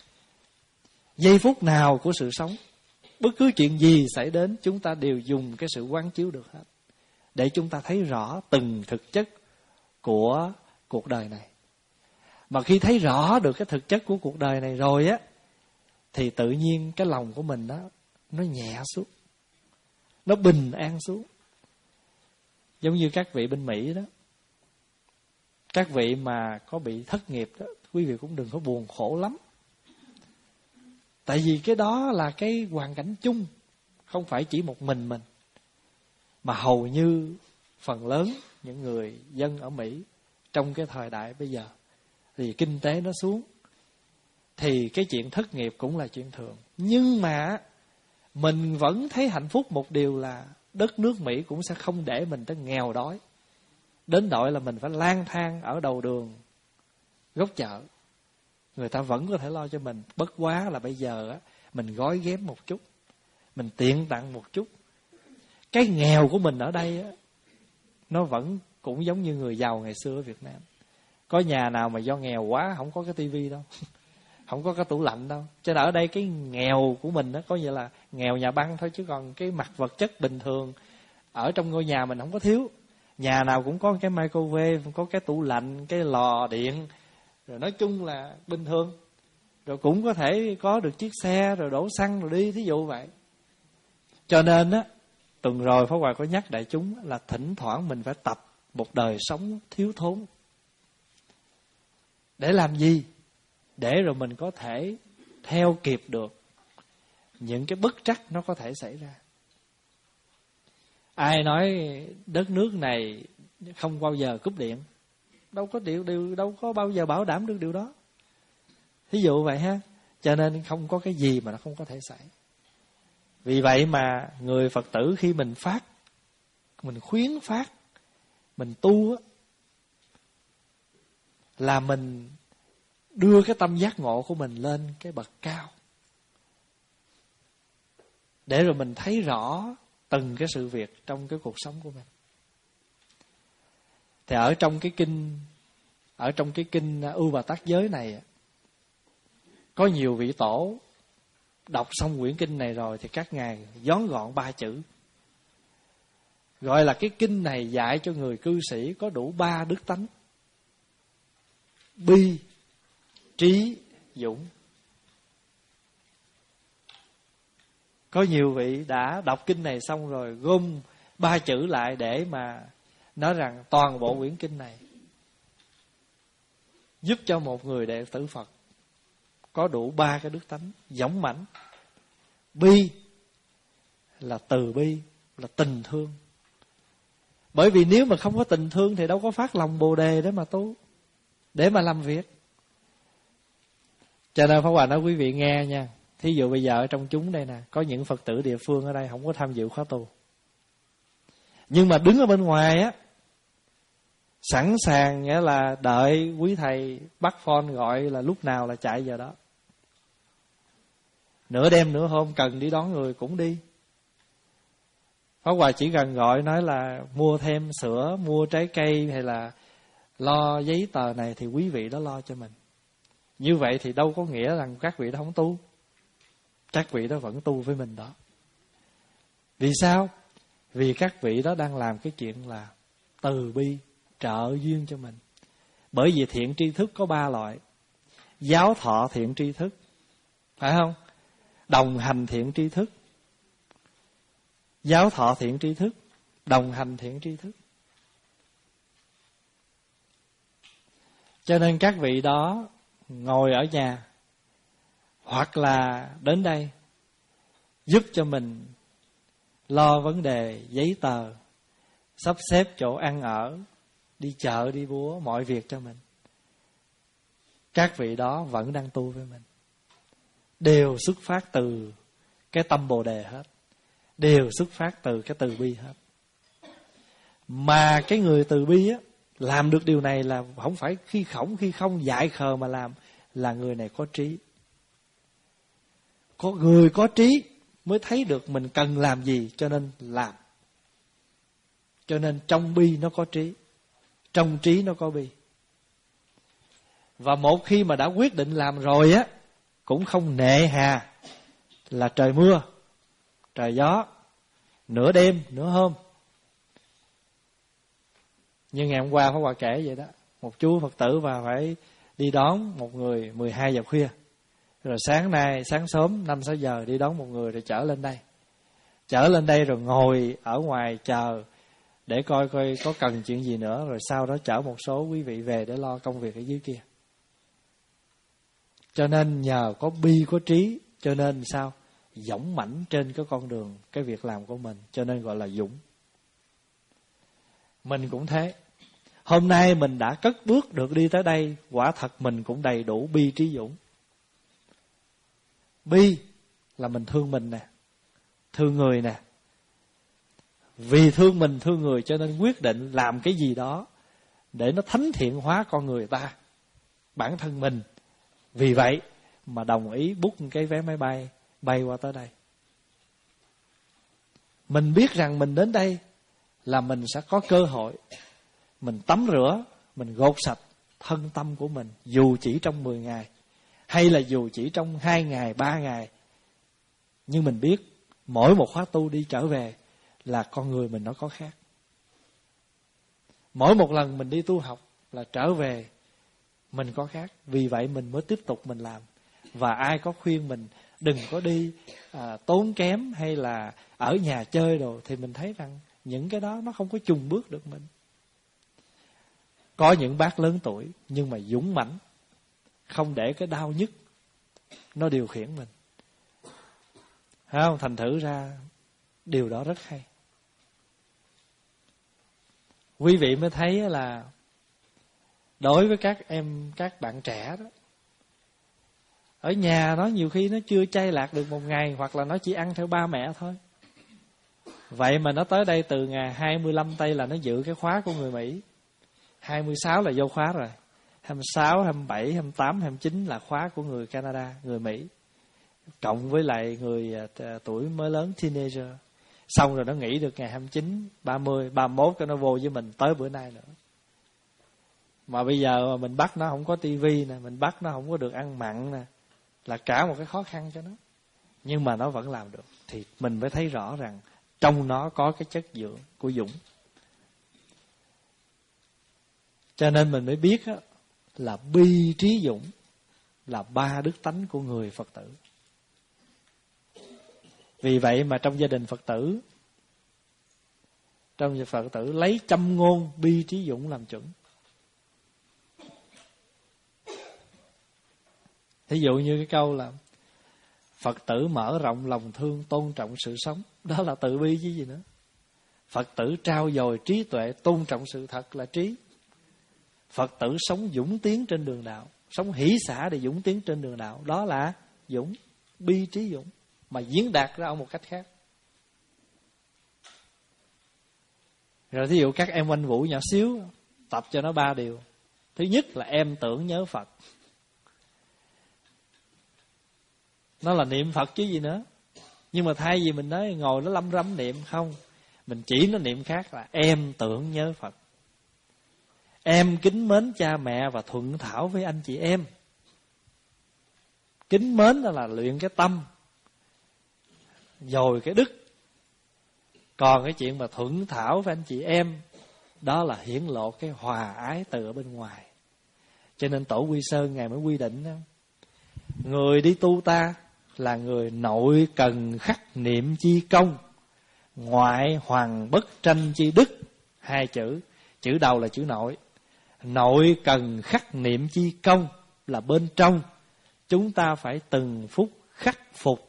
Giây phút nào của sự sống, bất cứ chuyện gì xảy đến, chúng ta đều dùng cái sự quán chiếu được hết, để chúng ta thấy rõ từng thực chất của cuộc đời này. Mà khi thấy rõ được cái thực chất của cuộc đời này rồi á, thì tự nhiên cái lòng của mình đó, nó nhẹ xuống, nó bình an xuống. Giống như các vị bên Mỹ đó, các vị mà có bị thất nghiệp đó, quý vị cũng đừng có buồn khổ lắm. Tại vì cái đó là cái hoàn cảnh chung, không phải chỉ một mình mình, mà hầu như phần lớn những người dân ở Mỹ trong cái thời đại bây giờ thì kinh tế nó xuống, thì cái chuyện thất nghiệp cũng là chuyện thường. Nhưng mà mình vẫn thấy hạnh phúc một điều là đất nước Mỹ cũng sẽ không để mình tới nghèo đói, đến độ là mình phải lang thang ở đầu đường góc chợ. Người ta vẫn có thể lo cho mình. Bất quá là bây giờ á, mình gói ghém một chút, mình tiện tặng một chút. Cái nghèo của mình ở đây á, nó vẫn cũng giống như người giàu ngày xưa ở Việt Nam. Có nhà nào mà do nghèo quá không có cái tivi đâu, không có cái tủ lạnh đâu. Cho nên ở đây cái nghèo của mình đó, có nghĩa là nghèo nhà băng thôi, chứ còn cái mặt vật chất bình thường ở trong ngôi nhà mình không có thiếu. Nhà nào cũng có cái microwave, có cái tủ lạnh, cái lò điện, rồi nói chung là bình thường. Rồi cũng có thể có được chiếc xe, rồi đổ xăng rồi đi, thí dụ vậy. Cho nên á, tuần rồi Pháp Hòa có nhắc đại chúng là thỉnh thoảng mình phải tập một đời sống thiếu thốn. Để làm gì? Để rồi mình có thể theo kịp được những cái bất trắc nó có thể xảy ra. Ai nói đất nước này không bao giờ cúp điện? Đâu có điều, điều đâu có bao giờ bảo đảm được điều đó. Thí dụ vậy ha. Cho nên không có cái gì mà nó không có thể xảy. Vì vậy mà người Phật tử khi mình phát, mình khuyến phát, mình tu á, là mình đưa cái tâm giác ngộ của mình lên cái bậc cao, để rồi mình thấy rõ từng cái sự việc trong cái cuộc sống của mình. Thì ở trong cái kinh Ở trong cái kinh Ưu Bà Tát Giới này, có nhiều vị tổ đọc xong quyển kinh này rồi thì các ngài vón gọn ba chữ, gọi là cái kinh này dạy cho người cư sĩ có đủ ba đức tánh: bi, trí, dũng. Có nhiều vị đã đọc kinh này xong rồi gom ba chữ lại để mà nói rằng toàn bộ quyển kinh này giúp cho một người đệ tử Phật có đủ ba cái đức tánh dũng mãnh. Bi là từ bi, là tình thương. Bởi vì nếu mà không có tình thương thì đâu có phát lòng Bồ Đề để mà tu, để mà làm việc. Cho nên Pháp Hòa nói quý vị nghe nha. Thí dụ bây giờ ở trong chúng đây nè, có những Phật tử địa phương ở đây không có tham dự khóa tu, nhưng mà đứng ở bên ngoài á, sẵn sàng nghĩa là đợi quý thầy bắt phone gọi là lúc nào là chạy giờ đó. Nửa đêm nửa hôm cần đi đón người cũng đi. Pháp Hòa chỉ cần gọi nói là mua thêm sữa, mua trái cây hay là lo giấy tờ này thì quý vị đó lo cho mình. Như vậy thì đâu có nghĩa rằng các vị đó không tu. Các vị đó vẫn tu với mình đó. Vì sao? Vì các vị đó đang làm cái chuyện là từ bi trợ duyên cho mình. Bởi vì thiện tri thức có ba loại: giáo thọ thiện tri thức, phải không? Đồng hành thiện tri thức, giáo thọ thiện tri thức, đồng hành thiện tri thức. Cho nên các vị đó ngồi ở nhà hoặc là đến đây giúp cho mình lo vấn đề giấy tờ, sắp xếp chỗ ăn ở, đi chợ, đi búa, mọi việc cho mình. Các vị đó vẫn đang tu với mình, đều xuất phát từ cái tâm Bồ Đề hết, đều xuất phát từ cái từ bi hết. Mà cái người từ bi á, làm được điều này là không phải khi khổng khi không dại khờ mà làm, là người này có trí. Có người có trí mới thấy được mình cần làm gì cho nên làm. Cho nên trong bi nó có trí, trong trí nó có bi. Và một khi mà đã quyết định làm rồi á, cũng không nệ hà là trời mưa, trời gió, nửa đêm, nửa hôm. Như ngày hôm qua Pháp Hòa kể vậy đó, một chú Phật tử và phải đi đón một người mười hai giờ khuya. Rồi sáng nay, sáng sớm năm sáu giờ đi đón một người rồi chở lên đây. Chở lên đây rồi ngồi ở ngoài chờ để coi coi có cần chuyện gì nữa. Rồi sau đó chở một số quý vị về để lo công việc ở dưới kia. Cho nên nhờ có bi có trí, cho nên sao? Dũng mãnh trên cái con đường, cái việc làm của mình, cho nên gọi là dũng. Mình cũng thế. Hôm nay mình đã cất bước được đi tới đây, quả thật mình cũng đầy đủ bi trí dũng. Bi là mình thương mình nè, thương người nè. Vì thương mình, thương người cho nên quyết định làm cái gì đó để nó thánh thiện hóa con người ta, bản thân mình. Vì vậy mà đồng ý book cái vé máy bay bay qua tới đây. Mình biết rằng mình đến đây là mình sẽ có cơ hội mình tắm rửa, mình gột sạch thân tâm của mình, dù chỉ trong mười ngày hay là dù chỉ trong hai ngày, ba ngày. Nhưng mình biết mỗi một khóa tu đi trở về là con người mình nó có khác. Mỗi một lần mình đi tu học là trở về mình có khác. Vì vậy mình mới tiếp tục mình làm. Và ai có khuyên mình đừng có đi à, tốn kém hay là ở nhà chơi đồ, thì mình thấy rằng những cái đó nó không có chùng bước được mình. Có những bác lớn tuổi nhưng mà dũng mãnh, không để cái đau nhức nó điều khiển mình. Thấy không? Thành thử ra điều đó rất hay. Quý vị mới thấy là đối với các em, các bạn trẻ đó, ở nhà nó nhiều khi nó chưa chay lạc được một ngày, hoặc là nó chỉ ăn theo ba mẹ thôi. Vậy mà nó tới đây từ ngày hai mươi lăm tây là nó dự cái khóa của người Mỹ. hai mươi sáu là vô khóa rồi. hai mươi sáu, hai mươi bảy, hai mươi tám, hai mươi chín là khóa của người Canada, người Mỹ. Cộng với lại người tuổi mới lớn, teenager. Xong rồi nó nghỉ được ngày hai mươi chín, ba mươi, ba mươi mốt cái nó vô với mình tới bữa nay nữa. Mà bây giờ mà mình bắt nó không có tivi nè, mình bắt nó không có được ăn mặn nè, là cả một cái khó khăn cho nó. Nhưng mà nó vẫn làm được. Thì mình mới thấy rõ rằng trong nó có cái chất dưỡng của dũng. Cho nên mình mới biết á, là bi trí dũng là ba đức tánh của người Phật tử. Vì vậy mà trong gia đình Phật tử, trong gia đình Phật tử lấy châm ngôn bi trí dũng làm chuẩn. Thí dụ như cái câu là Phật tử mở rộng lòng thương, tôn trọng sự sống. Đó là từ bi chứ gì nữa. Phật tử trao dồi trí tuệ, tôn trọng sự thật là trí. Phật tử sống dũng tiến trên đường đạo, sống hỷ xả để dũng tiến trên đường đạo. Đó là dũng, bi trí dũng, mà diễn đạt ra ở một cách khác. Rồi thí dụ các em Oanh Vũ nhỏ xíu, tập cho nó ba điều. Thứ nhất là em tưởng nhớ Phật. Nó là niệm Phật chứ gì nữa. Nhưng mà thay vì mình nói ngồi nó lâm râm niệm, không, mình chỉ nó niệm khác là em tưởng nhớ Phật. Em kính mến cha mẹ và thuận thảo với anh chị em. Kính mến đó là luyện cái tâm, dồi cái đức. Còn cái chuyện mà thuận thảo với anh chị em, đó là hiển lộ cái hòa ái từ ở bên ngoài. Cho nên Tổ Quy Sơn Ngài mới quy định đó, người đi tu ta là người nội cần khắc niệm chi công, ngoại hoàng bất tranh chi đức. Hai chữ, chữ đầu là chữ nội. Nội cần khắc niệm chi công là bên trong, chúng ta phải từng phút khắc phục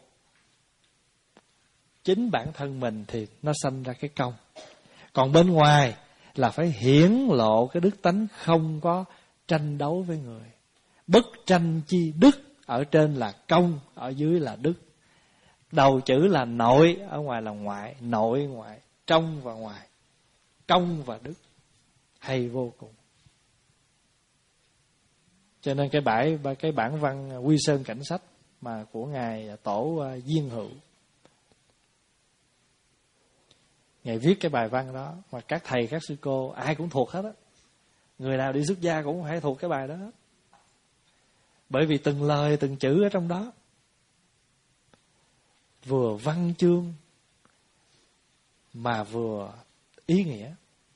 chính bản thân mình thì nó sanh ra cái công. Còn bên ngoài là phải hiển lộ cái đức tánh không có tranh đấu với người. Bất tranh chi đức, ở trên là công, ở dưới là đức. Đầu chữ là nội, ở ngoài là ngoại. Nội ngoại, trong và ngoài, công và đức, hay vô cùng. Cho nên cái bãi cái bản văn Quy Sơn Cảnh Sách mà của ngài Tổ Diên Hữu, ngài viết cái bài văn đó mà các thầy các sư cô ai cũng thuộc hết á. Người nào đi xuất gia cũng phải thuộc cái bài đó hết. Bởi vì từng lời từng chữ ở trong đó vừa văn chương mà vừa ý nghĩa.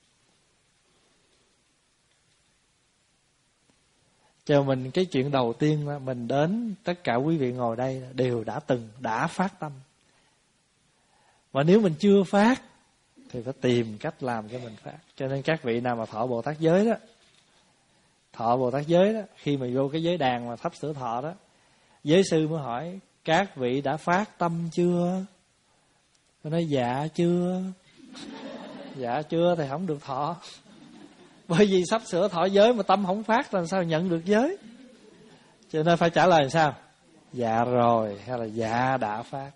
Cho mình cái chuyện đầu tiên là mình đến, tất cả quý vị ngồi đây đều đã từng đã phát tâm. Và nếu mình chưa phát thì phải tìm cách làm cho mình phát. Cho nên các vị nào mà thọ Bồ Tát giới đó, thọ Bồ Tát giới đó, khi mà vô cái giới đàn mà thắp sửa thọ đó, giới sư mới hỏi các vị đã phát tâm chưa? Tôi nói dạ chưa. Dạ chưa thì không được thọ. Bởi vì sắp sửa thọ giới mà tâm không phát làm sao nhận được giới. Cho nên phải trả lời làm sao? Dạ rồi, hay là dạ đã phát.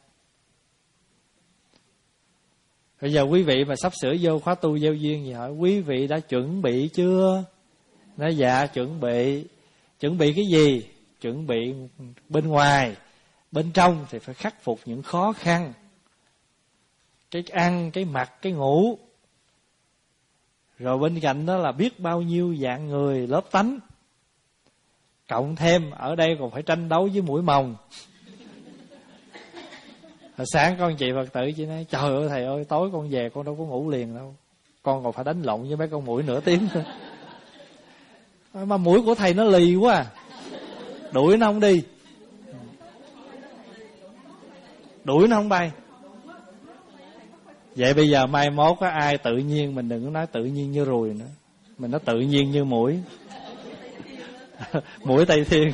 Bây giờ quý vị mà sắp sửa vô khóa tu gieo duyên gì hỏi quý vị đã chuẩn bị chưa? Nói dạ chuẩn bị. Chuẩn bị cái gì? Chuẩn bị bên ngoài. Bên trong thì phải khắc phục những khó khăn. Cái ăn, cái mặc, cái ngủ. Rồi bên cạnh đó là biết bao nhiêu dạng người, lớp tánh. Cộng thêm ở đây còn phải tranh đấu với muỗi mồng. Hồi sáng con chị Phật tử chị nói trời ơi thầy ơi, tối con về con đâu có ngủ liền đâu, con còn phải đánh lộn với mấy con muỗi nửa tiếng nữa. Mà muỗi của thầy nó lì quá à. Đuổi nó không đi, đuổi nó không bay. Vậy bây giờ mai mốt có ai tự nhiên, mình đừng có nói tự nhiên như ruồi nữa, mình nói tự nhiên như muỗi. Muỗi Tây Thiên.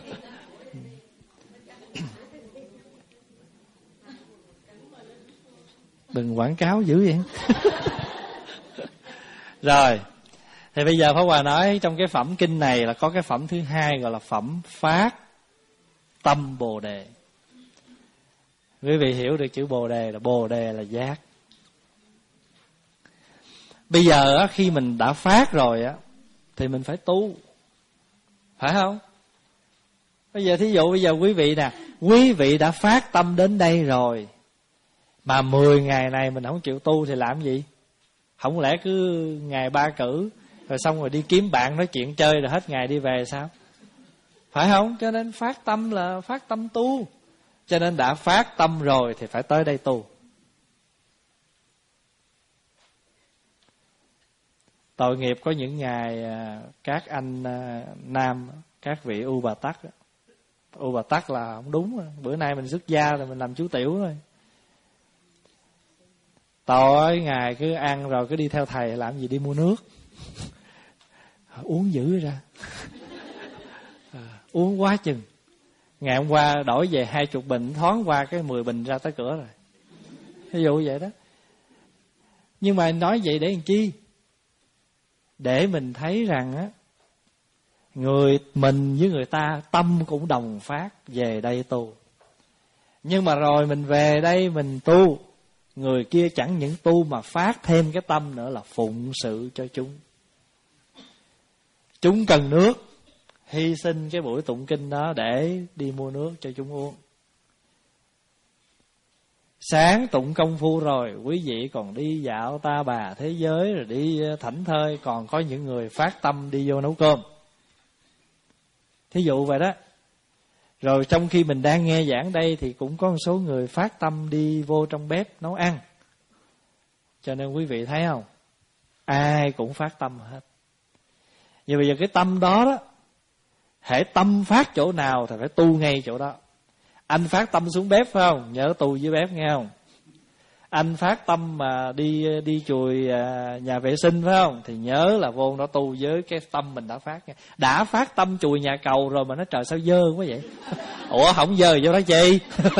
Đừng quảng cáo dữ vậy. Rồi thì bây giờ Pháp Hòa nói trong cái phẩm kinh này là có cái phẩm thứ hai gọi là phẩm phát tâm Bồ Đề. Quý vị hiểu được chữ Bồ Đề là Bồ Đề là giác. Bây giờ khi mình đã phát rồi á thì mình phải tu, phải không? Bây giờ thí dụ bây giờ quý vị nè, quý vị đã phát tâm đến đây rồi mà mười ngày này mình không chịu tu thì làm gì? Không lẽ cứ ngày ba cử rồi xong rồi đi kiếm bạn nói chuyện chơi rồi hết ngày đi về sao? Phải không? Cho nên phát tâm là phát tâm tu. Cho nên đã phát tâm rồi thì phải tới đây tu. Tội nghiệp có những ngày các anh nam, các vị U Bà Tắc. U Bà Tắc là không đúng. Bữa nay mình xuất gia rồi mình làm chú tiểu rồi. Tối ngày cứ ăn rồi cứ đi theo thầy làm gì, đi mua nước. Uống dữ ra. À, uống quá chừng. Ngày hôm qua đổi về hai chục bình, thoáng qua cái mười bình ra tới cửa rồi. Ví dụ vậy đó. Nhưng mà nói vậy để làm chi? Để mình thấy rằng á, người mình với người ta tâm cũng đồng phát về đây tu. Nhưng mà rồi mình về đây mình tu, người kia chẳng những tu mà phát thêm cái tâm nữa là phụng sự cho chúng. Chúng cần nước, hy sinh cái buổi tụng kinh đó để đi mua nước cho chúng uống. Sáng tụng công phu rồi, quý vị còn đi dạo ta bà thế giới, rồi đi thảnh thơi, còn có những người phát tâm đi vô nấu cơm. Thí dụ vậy đó. Rồi trong khi mình đang nghe giảng đây thì cũng có một số người phát tâm đi vô trong bếp nấu ăn. Cho nên quý vị thấy không? ai cũng phát tâm hết. Vì bây giờ cái tâm đó đó, hễ tâm phát chỗ nào thì phải tu ngay chỗ đó. Anh phát tâm xuống bếp phải không? Nhớ tu dưới bếp nghe không? Anh phát tâm mà đi đi chùi nhà vệ sinh phải không? Thì nhớ là vô đó tu với cái tâm mình đã phát. Đã phát tâm chùi nhà cầu rồi mà nó trời sao dơ quá vậy? Ủa không dơ vô đó chi?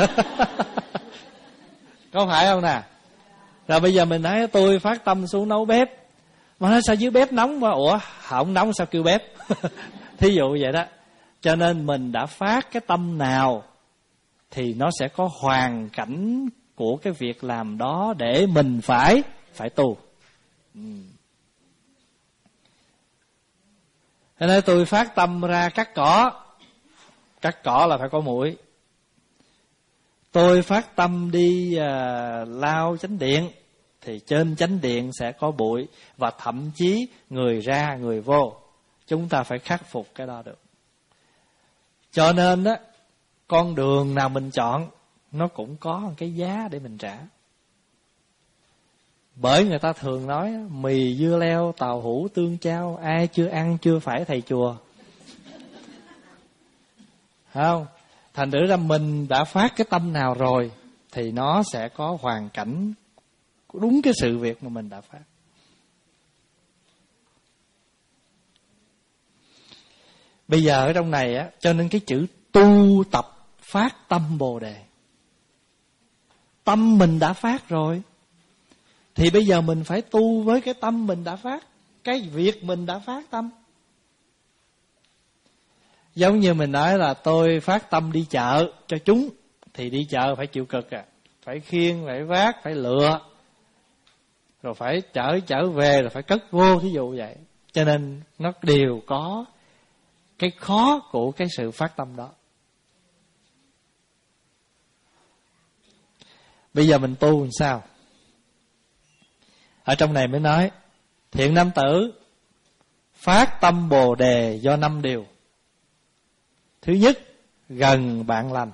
Có phải không nè? Rồi bây giờ mình nói tôi phát tâm xuống nấu bếp, mà nói sao dưới bếp nóng quá? Ủa không nóng sao kêu bếp? Thí dụ vậy đó. Cho nên mình đã phát cái tâm nào thì nó sẽ có hoàn cảnh của cái việc làm đó để mình phải phải tu. Ừ. Thế nên tôi phát tâm ra cắt cỏ. Cắt cỏ là phải có muỗi. Tôi phát tâm đi à, lao chánh điện thì trên chánh điện sẽ có bụi, và thậm chí người ra người vô. Chúng ta phải khắc phục cái đó được. Cho nên đó, con đường nào mình chọn nó cũng có một cái giá để mình trả. Bởi người ta thường nói mì dưa leo tàu hũ tương chao, ai chưa ăn chưa phải thầy chùa. Không? Thành thử ra mình đã phát cái tâm nào rồi thì nó sẽ có hoàn cảnh đúng cái sự việc mà mình đã phát. Bây giờ ở trong này á, cho nên cái chữ tu tập phát tâm Bồ Đề. Tâm mình đã phát rồi thì bây giờ mình phải tu với cái tâm mình đã phát, cái việc mình đã phát tâm. Giống như mình nói là tôi phát tâm đi chợ cho chúng, thì đi chợ phải chịu cực à, phải khiêng, phải vác, phải lựa, rồi phải chở trở về, rồi phải cất vô, thí dụ vậy. Cho nên nó đều có cái khó của cái sự phát tâm đó. Bây giờ mình tu làm sao? Ở trong này mới nói thiện nam tử phát tâm Bồ Đề do năm điều. Thứ nhất, gần bạn lành.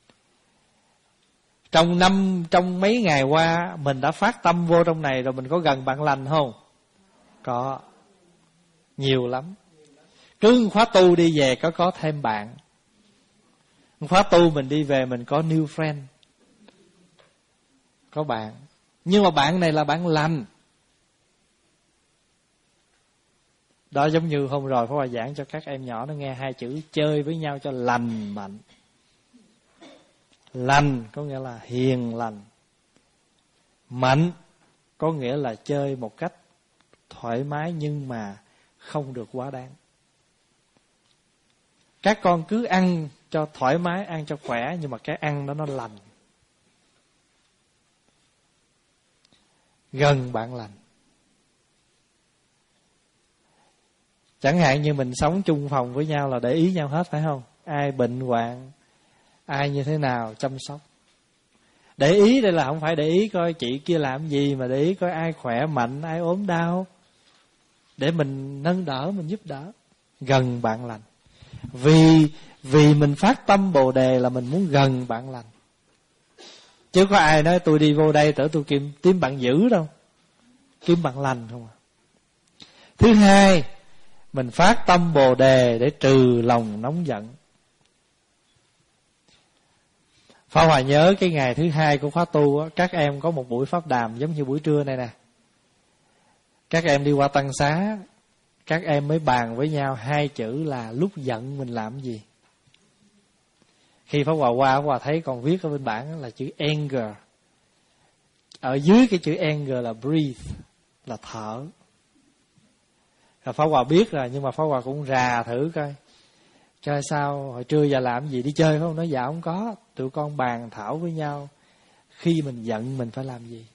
Trong năm, trong mấy ngày qua mình đã phát tâm vô trong này rồi, mình có gần bạn lành không? Có. Nhiều lắm. Cứ khóa tu đi về có có thêm bạn. Khóa tu mình đi về mình có new friend, có bạn. Nhưng mà bạn này là bạn lành. Đó giống như hôm rồi Pháp Hòa giảng cho các em nhỏ nó nghe hai chữ chơi với nhau cho lành mạnh. Lành có nghĩa là hiền lành. Mạnh có nghĩa là chơi một cách thoải mái nhưng mà không được quá đáng. Các con cứ ăn cho thoải mái, ăn cho khỏe, nhưng mà cái ăn đó nó lành. Gần bạn lành. Chẳng hạn như mình sống chung phòng với nhau là để ý nhau hết phải không? Ai bệnh hoạn, ai như thế nào chăm sóc. Để ý đây là không phải để ý coi chị kia làm gì, mà để ý coi ai khỏe mạnh, ai ốm đau, để mình nâng đỡ, mình giúp đỡ. Gần bạn lành. Vì vì mình phát tâm Bồ Đề là mình muốn gần bạn lành. Chứ có ai nói tôi đi vô đây tưởng tôi kiếm tìm bạn dữ đâu. Kiếm bạn lành không à. Thứ hai, mình phát tâm Bồ Đề để trừ lòng nóng giận. Pháp Hòa nhớ cái ngày thứ hai của khóa tu á, các em có một buổi pháp đàm giống như buổi trưa này nè. Các em đi qua Tăng Xá, các em mới bàn với nhau hai chữ là lúc giận mình làm gì. Khi Pháp Hòa qua, Pháp Hòa thấy còn viết ở bên bảng là chữ anger. Ở dưới cái chữ anger là breathe, là thở. Rồi Pháp Hòa biết rồi, nhưng mà Pháp Hòa cũng rà thử coi. Chơi sao, hồi trưa giờ làm gì, đi chơi phải không? Nói dạ không có. Tụi con bàn thảo với nhau, khi mình giận mình phải làm gì.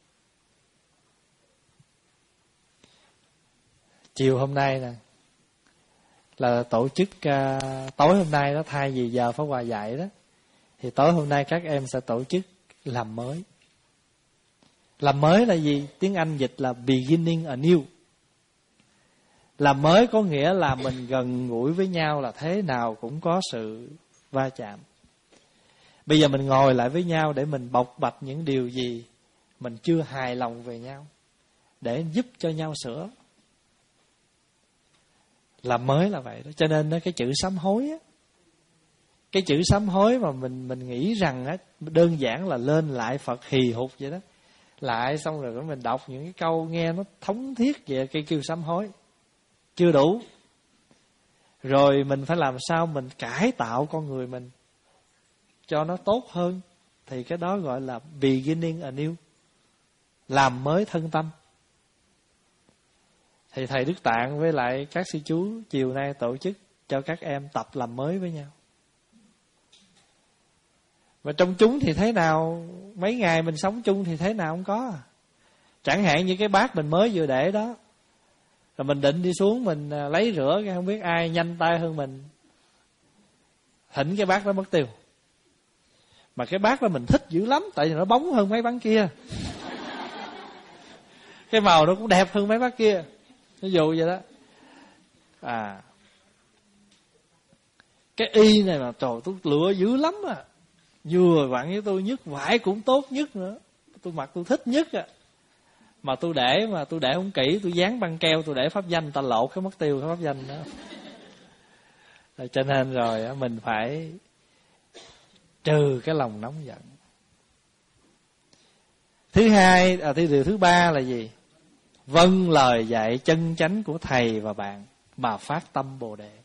Chiều hôm nay nè, là tổ chức uh, tối hôm nay đó, thay vì giờ Pháp Hòa dạy đó, thì tối hôm nay các em sẽ tổ chức làm mới. Làm mới là gì? Tiếng Anh dịch là beginning anew. Làm mới có nghĩa là mình gần gũi với nhau là thế nào cũng có sự va chạm. Bây giờ mình ngồi lại với nhau để mình bộc bạch những điều gì mình chưa hài lòng về nhau. để giúp cho nhau sửa. Làm mới là vậy đó. Cho nên đó, cái chữ sám hối á, cái chữ sám hối mà mình mình nghĩ rằng á, đơn giản là lên lại Phật hì hục vậy đó. Lại xong rồi mình đọc những cái câu nghe nó thống thiết vậy, cái kêu sám hối chưa đủ. Rồi mình phải làm sao mình cải tạo con người mình cho nó tốt hơn, thì cái đó gọi là beginning anew, làm mới thân tâm. Thì thầy Đức Tạng với lại các sư chú chiều nay tổ chức cho các em tập làm mới với nhau. Và trong chúng thì thế nào, mấy ngày mình sống chung thì thế nào không có. Chẳng hạn như cái bát mình mới vừa để đó, rồi mình định đi xuống mình lấy rửa, cái không biết ai nhanh tay hơn mình thỉnh cái bát đó mất tiêu. Mà cái bát đó mình thích dữ lắm, tại vì nó bóng hơn mấy bát kia, cái màu nó cũng đẹp hơn mấy bát kia, ví dụ vậy đó. À, cái y này mà trời, tôi lựa dữ lắm à, vừa vặn với tôi nhất, vải cũng tốt nhất nữa, tôi mặc tôi thích nhất à. Mà tôi để mà tôi để không kỹ, tôi dán băng keo, tôi để pháp danh, người ta lột cái mất tiêu cái pháp danh đó. Rồi cho nên rồi mình phải trừ cái lòng nóng giận. Thứ hai, à, điều thứ ba là gì? Vâng lời dạy chân chánh của thầy và bạn mà phát tâm Bồ Đề.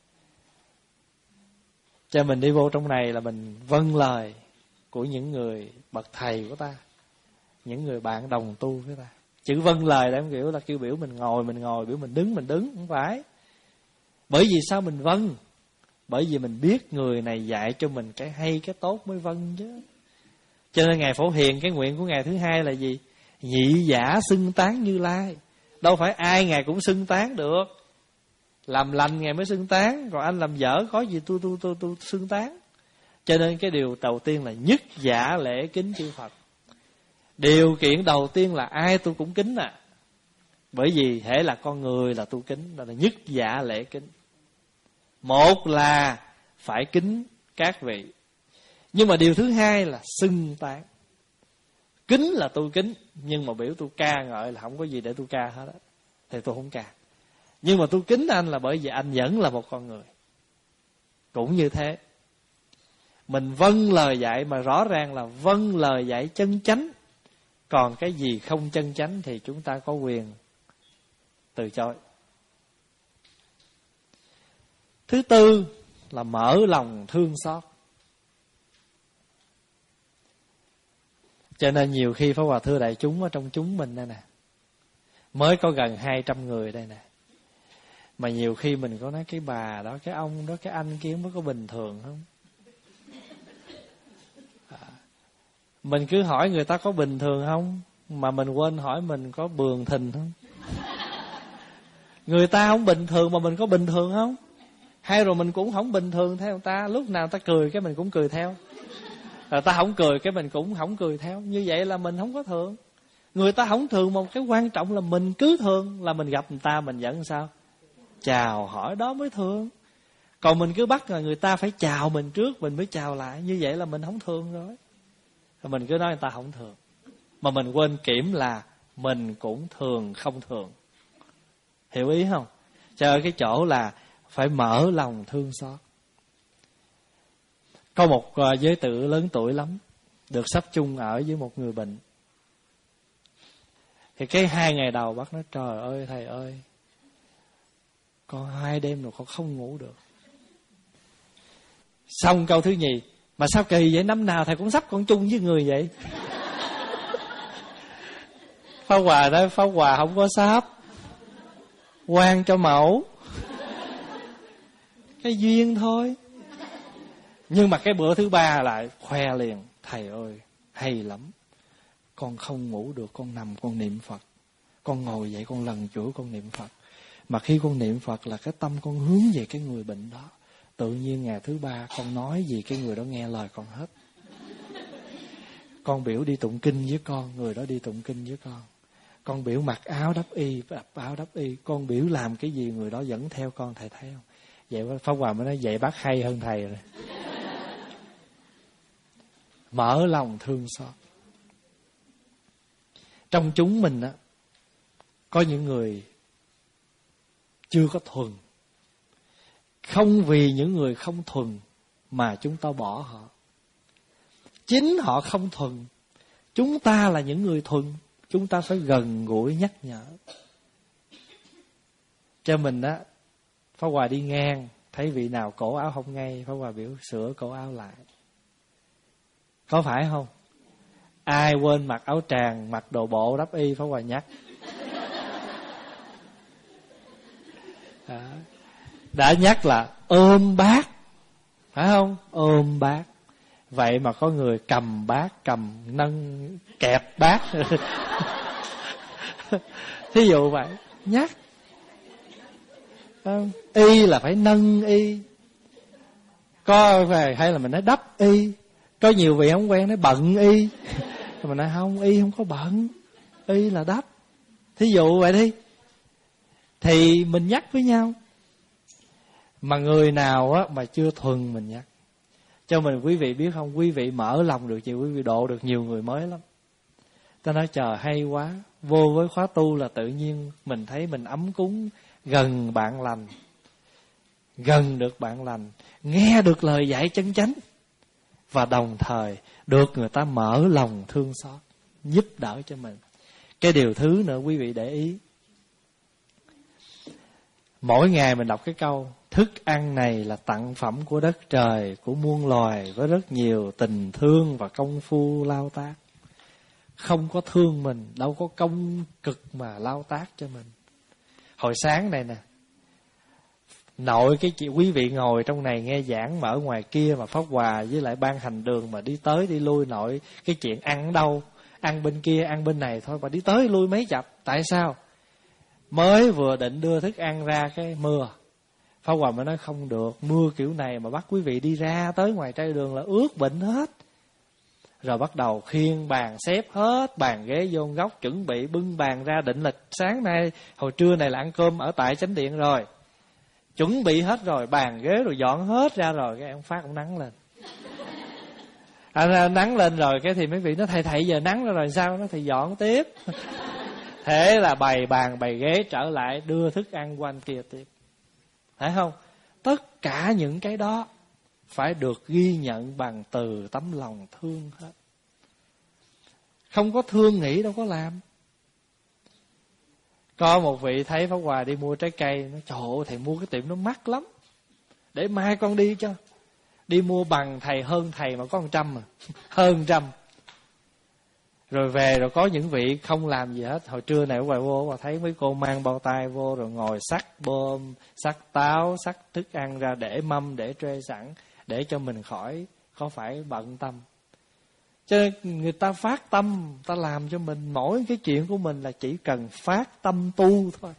Cho mình đi vô trong này là mình vâng lời của những người bậc thầy của ta, những người bạn đồng tu với ta. Chữ vâng lời là kiểu là kêu biểu mình ngồi mình ngồi, biểu mình đứng mình đứng, không phải. Bởi vì sao mình vâng? Bởi vì mình biết người này dạy cho mình cái hay cái tốt mới vâng chứ. Cho nên Ngài Phổ Hiền, cái nguyện của Ngài thứ hai là gì? Nhị giả xưng tán Như Lai. Đâu phải ai Ngài cũng xưng tán được. Làm lành Ngài mới xưng tán, còn anh làm dở có gì tôi tôi tôi tôi xưng tán. Cho nên cái điều đầu tiên là nhất giả lễ kính chư Phật. Điều kiện đầu tiên là ai tôi cũng kính à. Bởi vì hễ là con người là tôi kính, đó là nhất giả lễ kính. Một là phải kính các vị, nhưng mà điều thứ hai là xưng tán. Kính là tôi kính, nhưng mà biểu tôi ca ngợi là không có gì để tôi ca hết á, thì tôi không ca. Nhưng mà tôi kính anh là bởi vì anh vẫn là một con người. Cũng như thế, mình vâng lời dạy mà rõ ràng là vâng lời dạy chân chánh. Còn cái gì không chân chánh thì chúng ta có quyền từ chối. Thứ tư là mở lòng thương xót. Cho nên nhiều khi Pháp Hòa thưa đại chúng ở trong chúng mình đây nè, mới có gần hai trăm người đây nè, mà nhiều khi mình có nói cái bà đó, cái ông đó, cái anh kia mới có bình thường không? À, mình cứ hỏi người ta có bình thường không, mà mình quên hỏi mình có bường thình không? Người ta không bình thường mà mình có bình thường không? Hay rồi mình cũng không bình thường theo người ta, lúc nào người ta cười cái mình cũng cười theo, người ta không cười cái mình cũng không cười theo. Như vậy là mình không có thường. Người ta không thường, một cái quan trọng là mình cứ thường, là mình gặp người ta mình vẫn sao? Chào hỏi, đó mới thường. Còn mình cứ bắt là người ta phải chào mình trước mình mới chào lại, như vậy là mình không thường rồi. Rồi mình cứ nói người ta không thường, mà mình quên kiểm là mình cũng thường không thường. Hiểu ý không? Cho cái chỗ là phải mở lòng thương xót. Có một giới tử lớn tuổi lắm, được sắp chung ở với một người bệnh. Thì cái hai ngày đầu bác nói trời ơi thầy ơi, con hai đêm rồi con không ngủ được. Xong câu thứ nhì, mà sao kỳ vậy, năm nào thầy cũng sắp con chung với người vậy? Pháp Hòa nói Pháp Hòa không có sắp, quan cho mẫu, cái duyên thôi. Nhưng mà cái bữa thứ ba lại khoe liền, thầy ơi hay lắm, con không ngủ được, con nằm con niệm Phật, con ngồi dậy con lần chuỗi con niệm Phật. Mà khi con niệm Phật là cái tâm con hướng về cái người bệnh đó. Tự nhiên ngày thứ ba con nói gì cái người đó nghe lời con hết. Con biểu đi tụng kinh với con, người đó đi tụng kinh với con. Con biểu mặc áo đắp y, đắp áo đắp y. Con biểu làm cái gì người đó vẫn theo con, thầy thấy không? Vậy Pháp Hòa mới nói vậy bác hay hơn thầy rồi. Mở lòng thương xót. Trong chúng mình á, Có những người chưa có thuần. Không vì những người không thuần mà chúng ta bỏ họ. Chính họ không thuần. Chúng ta là những người thuần, chúng ta phải gần gũi nhắc nhở. Cho mình á, Pháp Hòa đi ngang, thấy vị nào cổ áo không ngay, Pháp Hòa biểu sửa cổ áo lại. Có phải không? Ai quên mặc áo tràng, mặc đồ bộ đắp y, Pháp Hòa nhắc. Đó. Đã nhắc là ôm bát, phải không? Ôm bát. Vậy mà có người cầm bát, cầm nâng kẹp bát. Thí dụ vậy, nhắc. Không? Y là phải nâng y. Có phải hay là mình nói đắp y. Có nhiều vị không quen nói bận y. Mình nói không, y không có bận, y là đắp. Thí dụ vậy đi. Thì mình nhắc với nhau. Mà người nào á mà chưa thuần mình nhắc. Cho mình quý vị biết không, quý vị mở lòng được nhiều, quý vị độ được nhiều người mới lắm. Ta nói trời hay quá, vô với khóa tu là tự nhiên mình thấy mình ấm cúng, gần bạn lành, gần được bạn lành, nghe được lời dạy chân chánh, và đồng thời được người ta mở lòng thương xót, giúp đỡ cho mình. Cái điều thứ nữa quý vị để ý, mỗi ngày mình đọc cái câu thức ăn này là tặng phẩm của đất trời, của muôn loài, với rất nhiều tình thương và công phu lao tác. Không có thương mình, đâu có công cực mà lao tác cho mình. Hồi sáng này nè, nội cái chị quý vị ngồi trong này nghe giảng, mà ở ngoài kia mà Pháp Hòa với lại ban hành đường mà đi tới đi lui, nội cái chuyện ăn ở đâu, ăn bên kia ăn bên này thôi mà đi tới lui mấy chập. Tại sao? Mới vừa định đưa thức ăn ra cái mưa. Pháp Hòa mới nói không được, mưa kiểu này mà bắt quý vị đi ra tới ngoài trai đường là ướt bệnh hết. Rồi bắt đầu khiêng bàn xếp hết, bàn ghế vô góc, chuẩn bị bưng bàn ra, định là sáng nay, hồi trưa này là ăn cơm ở tại chánh điện rồi. Chuẩn bị hết rồi, bàn ghế rồi dọn hết ra rồi, cái ông Phát ông nắng lên. À, nắng lên rồi, cái thì mấy vị nói thầy thầy giờ nắng ra rồi sao? Nó thì dọn tiếp. Thế là bày bàn bày ghế trở lại, đưa thức ăn qua anh kia tiếp. Phải không? Tất cả những cái đó phải được ghi nhận bằng từ tấm lòng thương hết. Không có thương nghĩ đâu có làm. Có một vị thấy Pháp Hòa đi mua trái cây, nói trời ơi thầy mua cái tiệm nó mắc lắm, để mai con đi cho. Đi mua bằng thầy, hơn thầy mà có một trăm mà. Hơn trăm. Rồi về rồi có những vị không làm gì hết. Hồi trưa này ở ngoài vô và thấy mấy cô mang bao tay vô, rồi ngồi xắt bơm, xắt táo, xắt thức ăn ra để mâm, để trê sẵn, để cho mình khỏi có phải bận tâm. Cho nên người ta phát tâm, ta làm cho mình. Mỗi cái chuyện của mình là chỉ cần phát tâm tu thôi.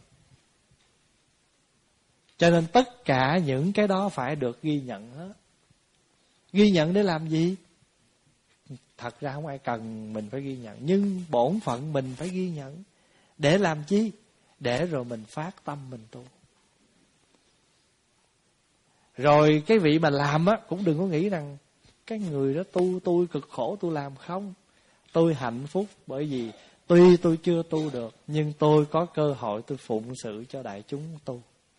Cho nên tất cả những cái đó phải được ghi nhận hết. Ghi nhận để làm gì? Thật ra không ai cần mình phải ghi nhận, nhưng bổn phận mình phải ghi nhận. Để làm chi? Để rồi mình phát tâm mình tu. Rồi cái vị mà làm á, cũng đừng có nghĩ rằng cái người đó tu, tôi cực khổ tôi làm. Không, tôi hạnh phúc bởi vì tuy tôi chưa tu được, nhưng tôi có cơ hội tôi phụng sự cho đại chúng tu.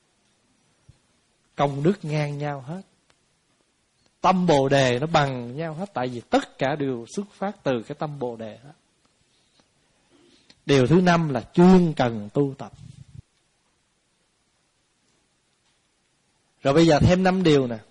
Công đức ngang nhau hết. Tâm Bồ Đề nó bằng nhau hết. Tại vì tất cả đều xuất phát từ cái tâm Bồ Đề hết. Điều thứ năm là chuyên cần tu tập. Rồi bây giờ thêm năm điều nè.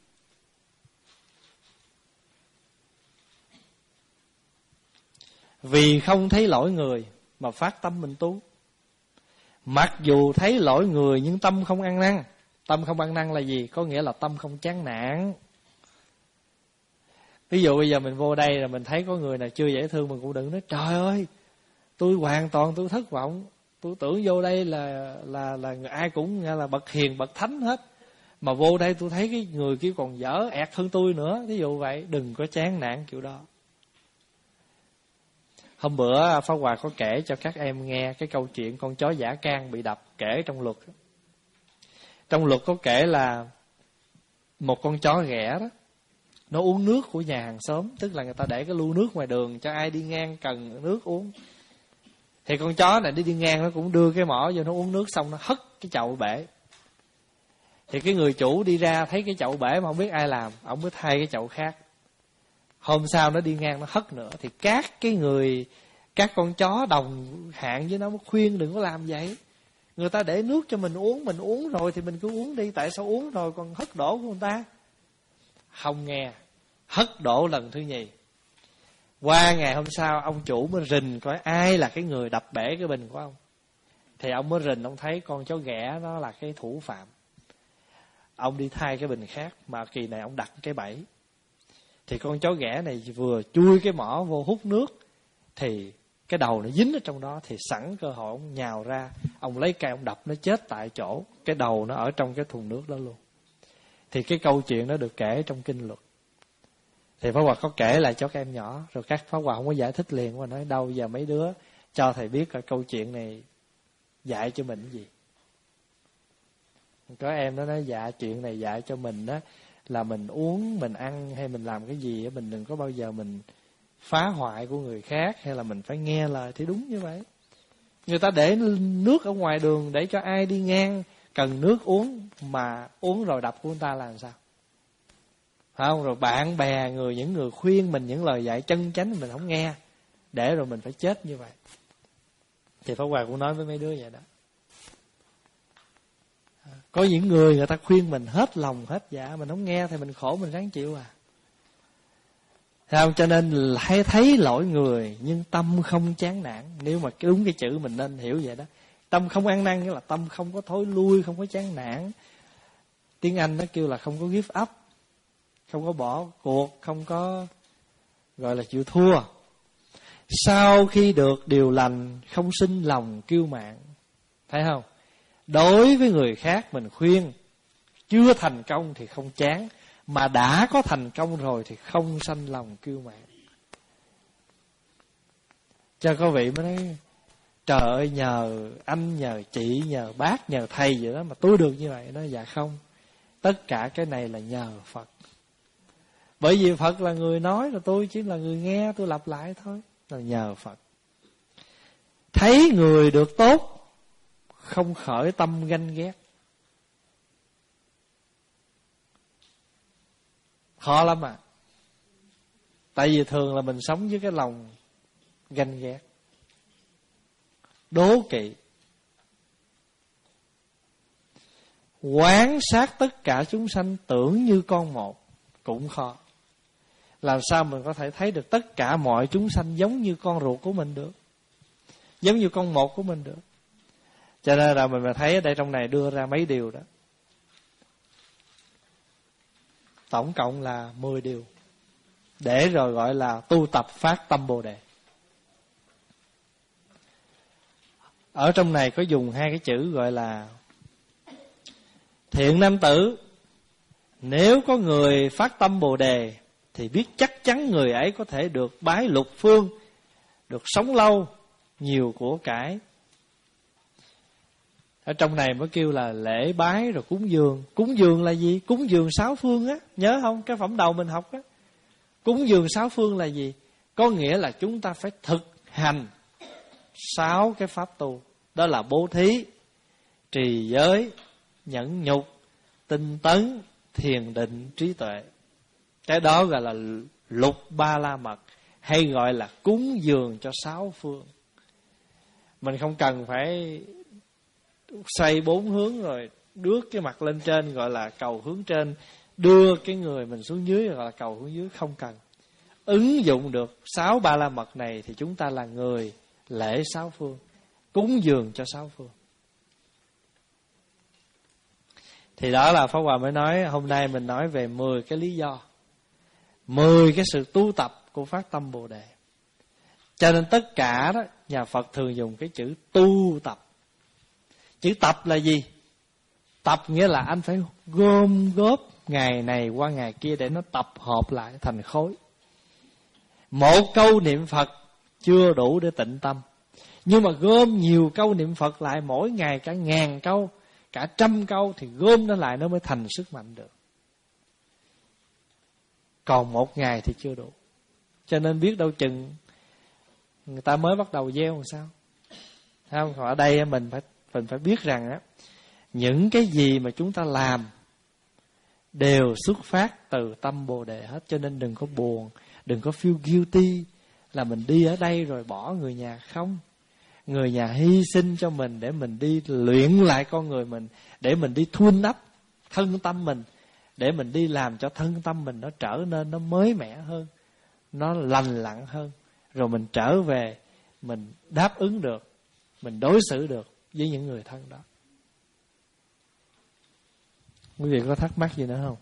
Vì không thấy lỗi người mà phát tâm mình tu. Mặc dù thấy lỗi người nhưng tâm không ăn năn. Tâm không ăn năn là gì? Có nghĩa là tâm không chán nản. Ví dụ bây giờ mình vô đây rồi mình thấy có người nào chưa dễ thương, mình cũng đừng nói trời ơi, tôi hoàn toàn tôi thất vọng. Tôi tưởng vô đây là là là ai cũng là bậc hiền bậc thánh hết, mà vô đây tôi thấy cái người kia còn dở ẹt hơn tôi nữa. Ví dụ vậy, đừng có chán nản kiểu đó. Hôm bữa Pháp Hòa có kể cho các em nghe cái câu chuyện con chó dã can bị đập, kể trong luật. Trong luật có kể là một con chó ghẻ đó, nó uống nước của nhà hàng xóm, tức là người ta để cái lu nước ngoài đường cho ai đi ngang cần nước uống. Thì con chó này đi đi ngang nó cũng đưa cái mỏ vô nó uống nước, xong nó hất cái chậu bể. Thì cái người chủ đi ra thấy cái chậu bể mà không biết ai làm, ông mới thay cái chậu khác. Hôm sau nó đi ngang nó hất nữa. Thì các cái người, các con chó đồng hạng với nó mới khuyên đừng có làm vậy. Người ta để nước cho mình uống, mình uống rồi thì mình cứ uống đi, tại sao uống rồi còn hất đổ của người ta? Không nghe, hất đổ lần thứ nhì. Qua ngày hôm sau ông chủ mới rình coi ai là cái người đập bể cái bình của ông. Thì ông mới rình, ông thấy con chó ghẻ nó là cái thủ phạm. Ông đi thay cái bình khác, mà kỳ này ông đặt cái bẫy. Thì con chó ghẻ này vừa chui cái mỏ vô hút nước, thì cái đầu nó dính ở trong đó. Thì sẵn cơ hội ông nhào ra, ông lấy cây ông đập nó chết tại chỗ. Cái đầu nó ở trong cái thùng nước đó luôn. Thì cái câu chuyện đó được kể trong kinh luật. Thì Pháp Hòa có kể lại cho các em nhỏ. Rồi các Pháp Hòa không có giải thích liền, mà nói đâu giờ mấy đứa cho thầy biết là câu chuyện này dạy cho mình cái gì. Có em đó nói dạ chuyện này dạy cho mình đó là mình uống, mình ăn hay mình làm cái gì, mình đừng có bao giờ mình phá hoại của người khác, hay là mình phải nghe lời. Thì đúng như vậy. Người ta để nước ở ngoài đường để cho ai đi ngang cần nước uống, mà uống rồi đập của người ta là làm sao? Phải không? Rồi bạn bè người, những người khuyên mình những lời dạy chân chánh mình không nghe, để rồi mình phải chết như vậy. Thì Pháp Hòa cũng nói với mấy đứa vậy đó. Có những người người ta khuyên mình hết lòng hết dạ, mình không nghe thì mình khổ, mình ráng chịu à. Sao? Cho nên hay thấy lỗi người nhưng tâm không chán nản. Nếu mà đúng cái chữ mình nên hiểu vậy đó. Tâm không ăn năn nghĩa là tâm không có thối lui, không có chán nản. Tiếng Anh nó kêu là không có give up, không có bỏ cuộc, không có gọi là chịu thua. Sau khi được điều lành không sinh lòng kiêu mạn. Thấy không? Đối với người khác mình khuyên chưa thành công thì không chán, mà đã có thành công rồi thì không sanh lòng kiêu mạn. Cho có vị mới nói trời ơi, nhờ anh, nhờ chị, nhờ bác, nhờ thầy vậy đó mà tôi được như vậy. Nói dạ không, tất cả cái này là nhờ Phật. Bởi vì Phật là người nói, rồi tôi chỉ là người nghe, tôi lặp lại thôi. Là nhờ Phật. Thấy người được tốt không khởi tâm ganh ghét. Khó lắm à. Tại vì thường là mình sống với cái lòng ganh ghét, đố kỵ. Quán sát tất cả chúng sanh tưởng như con một cũng khó. Làm sao mình có thể thấy được tất cả mọi chúng sanh giống như con ruột của mình được, giống như con một của mình được. Cho nên là mình mà thấy ở đây trong này đưa ra mấy điều đó. Tổng cộng là mười điều. Để rồi gọi là tu tập phát tâm Bồ Đề. Ở trong này có dùng hai cái chữ gọi là thiện nam tử. Nếu có người phát tâm Bồ Đề thì biết chắc chắn người ấy có thể được bái lục phương, được sống lâu, nhiều của cải. Ở trong này mới kêu là lễ bái rồi cúng dường. Cúng dường là gì? Cúng dường sáu phương á. Nhớ không? Cái phẩm đầu mình học á. Cúng dường sáu phương là gì? Có nghĩa là chúng ta phải thực hành sáu cái pháp tu. Đó là bố thí, trì giới, nhẫn nhục, tinh tấn, thiền định, trí tuệ. Cái đó gọi là lục ba la mật, hay gọi là cúng dường cho sáu phương. Mình không cần phải xoay bốn hướng rồi đước cái mặt lên trên gọi là cầu hướng trên, đưa cái người mình xuống dưới gọi là cầu hướng dưới. Không cần. Ứng dụng được sáu ba la mật này thì chúng ta là người lễ sáu phương, cúng dường cho sáu phương. Thì đó là Pháp Hòa mới nói hôm nay mình nói về mười cái lý do, mười cái sự tu tập của phát tâm Bồ Đề. Cho nên tất cả đó nhà Phật thường dùng cái chữ tu tập. Chữ tập là gì? Tập nghĩa là anh phải gom góp ngày này qua ngày kia để nó tập hợp lại thành khối. Một câu niệm Phật chưa đủ để tịnh tâm, nhưng mà gom nhiều câu niệm Phật lại, mỗi ngày cả ngàn câu, cả trăm câu, thì gom nó lại nó mới thành sức mạnh được. Còn một ngày thì chưa đủ. Cho nên biết đâu chừng người ta mới bắt đầu gieo làm sao. Không, còn ở đây mình phải mình phải biết rằng á, những cái gì mà chúng ta làm đều xuất phát từ tâm Bồ Đề hết. Cho nên đừng có buồn, đừng có feel guilty là mình đi ở đây rồi bỏ người nhà. Không, người nhà hy sinh cho mình để mình đi luyện lại con người mình, để mình đi thun đắp thân tâm mình, để mình đi làm cho thân tâm mình nó trở nên nó mới mẻ hơn, nó lành lặn hơn. Rồi mình trở về, mình đáp ứng được, mình đối xử được với những người thân đó. Quý vị có thắc mắc gì nữa không?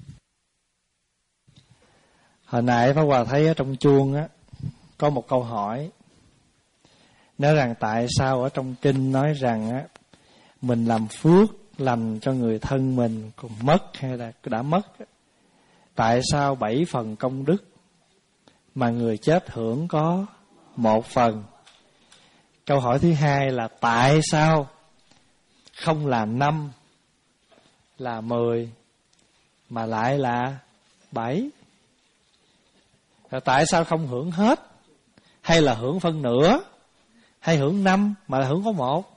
Hồi nãy Pháp Hòa thấy ở trong chuông á, có một câu hỏi nói rằng tại sao ở trong kinh nói rằng á, mình làm phước lành cho người thân mình còn mất hay là đã mất, tại sao bảy phần công đức mà người chết hưởng có một phần? Câu hỏi thứ hai là tại sao không là năm, là mười, mà lại là bảy? Rồi tại sao không hưởng hết, hay là hưởng phân nửa, hay hưởng năm mà là hưởng có một?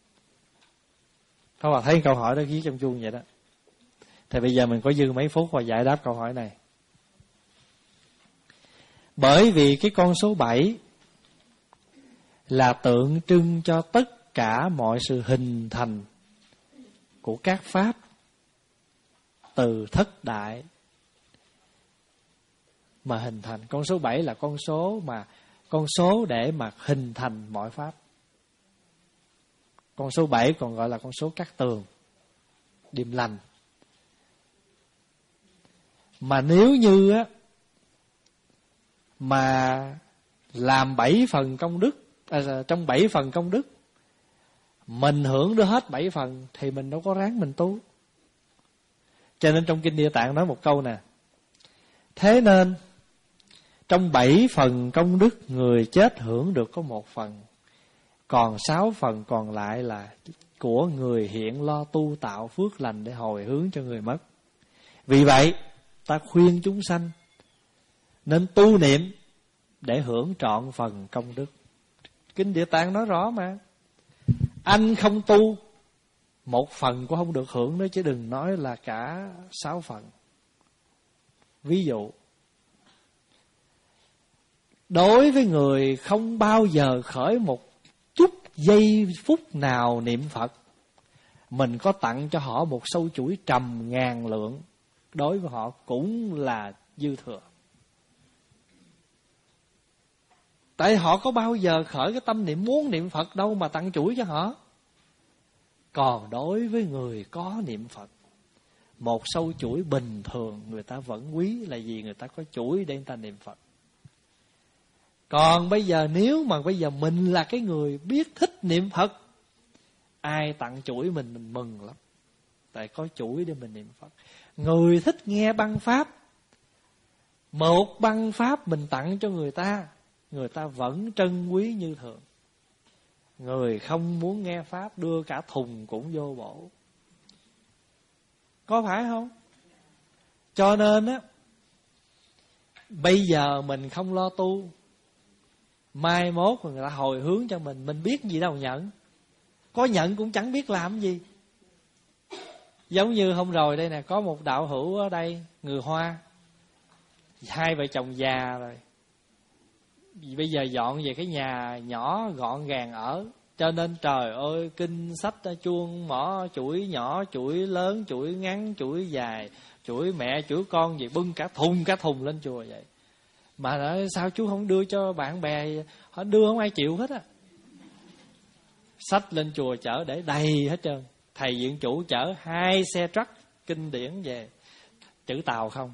Các bạn thấy câu hỏi đó ghi trong chuông vậy đó. Thì bây giờ mình có dư mấy phút và giải đáp câu hỏi này. Bởi vì cái con số bảy là tượng trưng cho tất cả mọi sự hình thành của các pháp từ thất đại mà hình thành. Con số bảy là con số mà con số để mà hình thành mọi pháp. Con số bảy còn gọi là con số cát tường, điềm lành. Mà nếu như á mà làm bảy phần công đức, à, trong bảy phần công đức mình hưởng được hết bảy phần thì mình đâu có ráng mình tu. Cho nên trong Kinh Địa Tạng nói một câu nè: thế nên trong bảy phần công đức người chết hưởng được có một phần, còn sáu phần còn lại là của người hiện lo tu tạo phước lành để hồi hướng cho người mất. Vì vậy ta khuyên chúng sanh nên tu niệm để hưởng trọn phần công đức. Kinh Địa Tạng nói rõ mà. Anh không tu, một phần cũng không được hưởng nữa, chứ đừng nói là cả sáu phần. Ví dụ, đối với người không bao giờ khởi một chút giây phút nào niệm Phật, mình có tặng cho họ một sâu chuỗi trầm ngàn lượng, đối với họ cũng là dư thừa. Tại họ có bao giờ khởi cái tâm niệm muốn niệm Phật đâu mà tặng chuỗi cho họ. Còn đối với người có niệm Phật, một sâu chuỗi bình thường người ta vẫn quý, là vì người ta có chuỗi để người ta niệm Phật. Còn bây giờ nếu mà bây giờ mình là cái người biết thích niệm Phật, ai tặng chuỗi mình mình mừng lắm, tại có chuỗi để mình niệm Phật. Người thích nghe băng pháp, một băng pháp mình tặng cho người ta, người ta vẫn trân quý như thường. Người không muốn nghe pháp đưa cả thùng cũng vô bổ. Có phải không? Cho nên á, bây giờ mình không lo tu, mai mốt người ta hồi hướng cho mình, mình biết gì đâu nhận. Có nhận cũng chẳng biết làm gì. Giống như hôm rồi đây nè, có một đạo hữu ở đây, người Hoa, hai vợ chồng già rồi, vì bây giờ dọn về cái nhà nhỏ gọn gàng ở, cho nên trời ơi, kinh sách chuông mỏ, chuỗi nhỏ, chuỗi lớn, chuỗi ngắn, chuỗi dài, chuỗi mẹ, chuỗi con gì bưng cả thùng cả thùng lên chùa vậy. Mà nói, sao chú không đưa cho bạn bè? Họ đưa không ai chịu hết á. Sách lên chùa chở để đầy hết trơn. Thầy viện chủ chở hai xe truck kinh điển về, chữ Tàu không.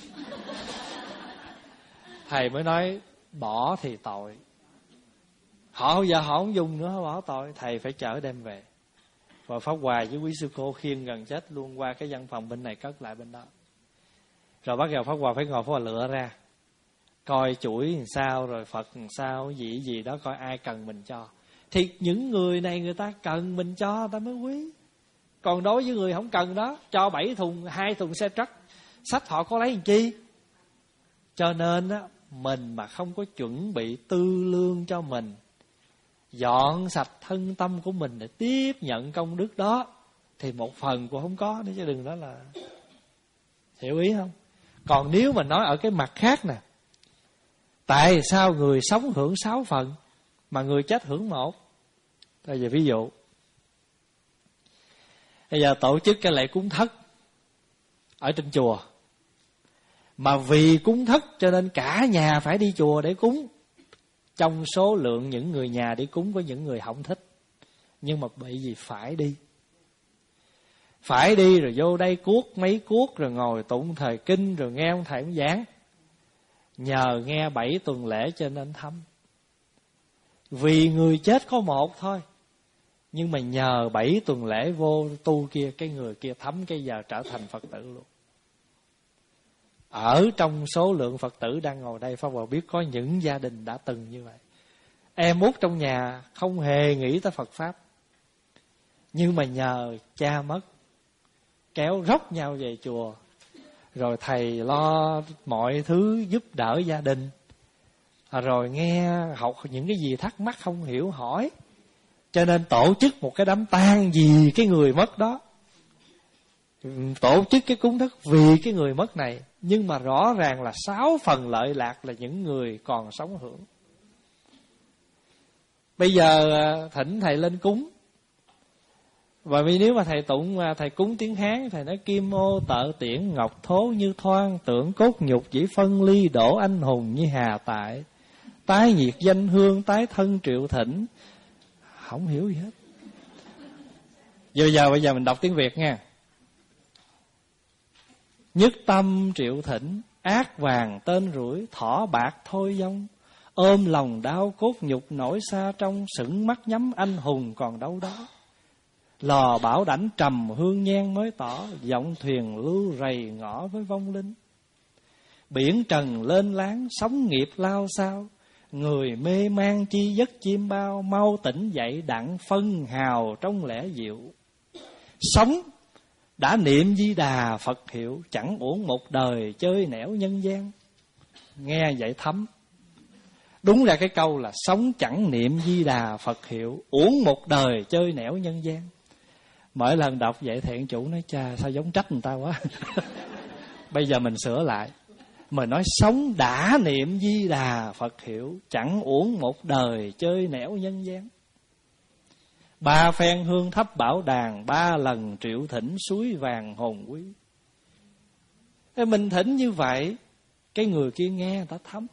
Thầy mới nói bỏ thì tội. Họ giờ họ không dùng nữa, họ bỏ tội. Thầy phải chở đem về. Và Pháp Hòa với quý sư cô khiêng gần chết luôn qua cái văn phòng bên này cất lại bên đó. Rồi bắt đầu Pháp Hòa phải ngồi Pháp Hòa lựa ra, coi chuỗi làm sao, rồi Phật làm sao, gì gì đó, coi ai cần mình cho. Thì những người này người ta cần mình cho, người ta mới quý. Còn đối với người không cần đó, cho bảy thùng, hai thùng xe truck, sách họ có lấy làm chi? Cho nên á, mình mà không có chuẩn bị tư lương cho mình, dọn sạch thân tâm của mình để tiếp nhận công đức đó, thì một phần cũng không có nữa, chứ đừng nói là... Hiểu ý không? Còn nếu mà nói ở cái mặt khác nè, tại sao người sống hưởng sáu phần mà người chết hưởng một? Bây giờ ví dụ, bây giờ tổ chức cái lễ cúng thất ở trên chùa, mà vì cúng thất cho nên cả nhà phải đi chùa để cúng. Trong số lượng những người nhà đi cúng có những người không thích, nhưng mà bởi vì phải đi. Phải đi rồi vô đây cuốc mấy cuốc, rồi ngồi tụng thời kinh, rồi nghe ông thầy ông giảng. Nhờ nghe bảy tuần lễ cho nên thấm. Vì người chết có một thôi, nhưng mà nhờ bảy tuần lễ vô tu kia, cái người kia thấm cái giờ trở thành Phật tử luôn. Ở trong số lượng Phật tử đang ngồi đây, Pháp Hòa biết có những gia đình đã từng như vậy. Em út trong nhà không hề nghĩ tới Phật Pháp, nhưng mà nhờ cha mất, kéo róc nhau về chùa, rồi thầy lo mọi thứ giúp đỡ gia đình, rồi nghe học những cái gì thắc mắc không hiểu hỏi, cho nên tổ chức một cái đám tang vì cái người mất đó, tổ chức cái cúng thất vì cái người mất này. Nhưng mà rõ ràng là sáu phần lợi lạc là những người còn sống hưởng. Bây giờ thỉnh thầy lên cúng, và vì nếu mà thầy tụng, thầy cúng tiếng Hán, thầy nói kim ô tợ tiễn ngọc thố như thoan, tưởng cốt nhục chỉ phân ly đổ anh hùng như hà tại, tái nhiệt danh hương tái thân triệu thỉnh. Không hiểu gì hết. Giờ giờ bây giờ mình đọc tiếng Việt nha. Nhất tâm triệu thỉnh, ác vàng tên rủi, thỏ bạc thôi vong, ôm lòng đau cốt nhục nổi xa trong, sững mắt nhắm anh hùng còn đâu đó. Lò bảo đảnh trầm hương nhang mới tỏ, giọng thuyền lưu rầy ngõ với vong linh. Biển trần lên láng, sóng nghiệp lao sao, người mê man chi giấc chim bao, mau tỉnh dậy đặng phân hào trong lẽ diệu. Sống đã niệm Di Đà Phật hiệu, chẳng uổng một đời chơi nẻo nhân gian. Nghe vậy thấm. Đúng ra cái câu là sống chẳng niệm Di Đà Phật hiệu, uổng một đời chơi nẻo nhân gian. Mỗi lần đọc vậy thiện chủ nói cha sao giống trách người ta quá. Bây giờ mình sửa lại, mình nói sống đã niệm Di Đà Phật hiệu, chẳng uổng một đời chơi nẻo nhân gian. Ba phen hương thắp bảo đàn, ba lần triệu thỉnh suối vàng hồn quý. Thế mình thỉnh như vậy, cái người kia nghe người ta thấm.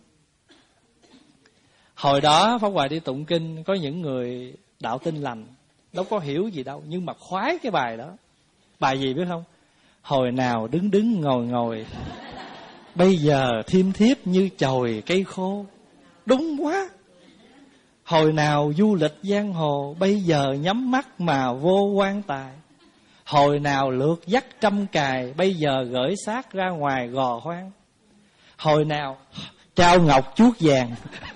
Hồi đó Pháp Hòa đi tụng kinh, có những người đạo tin lành, đâu có hiểu gì đâu, nhưng mà khoái cái bài đó. Bài gì biết không? Hồi nào đứng đứng ngồi ngồi, bây giờ thiêm thiếp như chồi cây khô. Đúng quá. Hồi nào du lịch giang hồ, bây giờ nhắm mắt mà vô quan tài. Hồi nào lượt dắt trăm cài, bây giờ gửi xác ra ngoài gò hoang. Hồi nào trao ngọc chuốt vàng.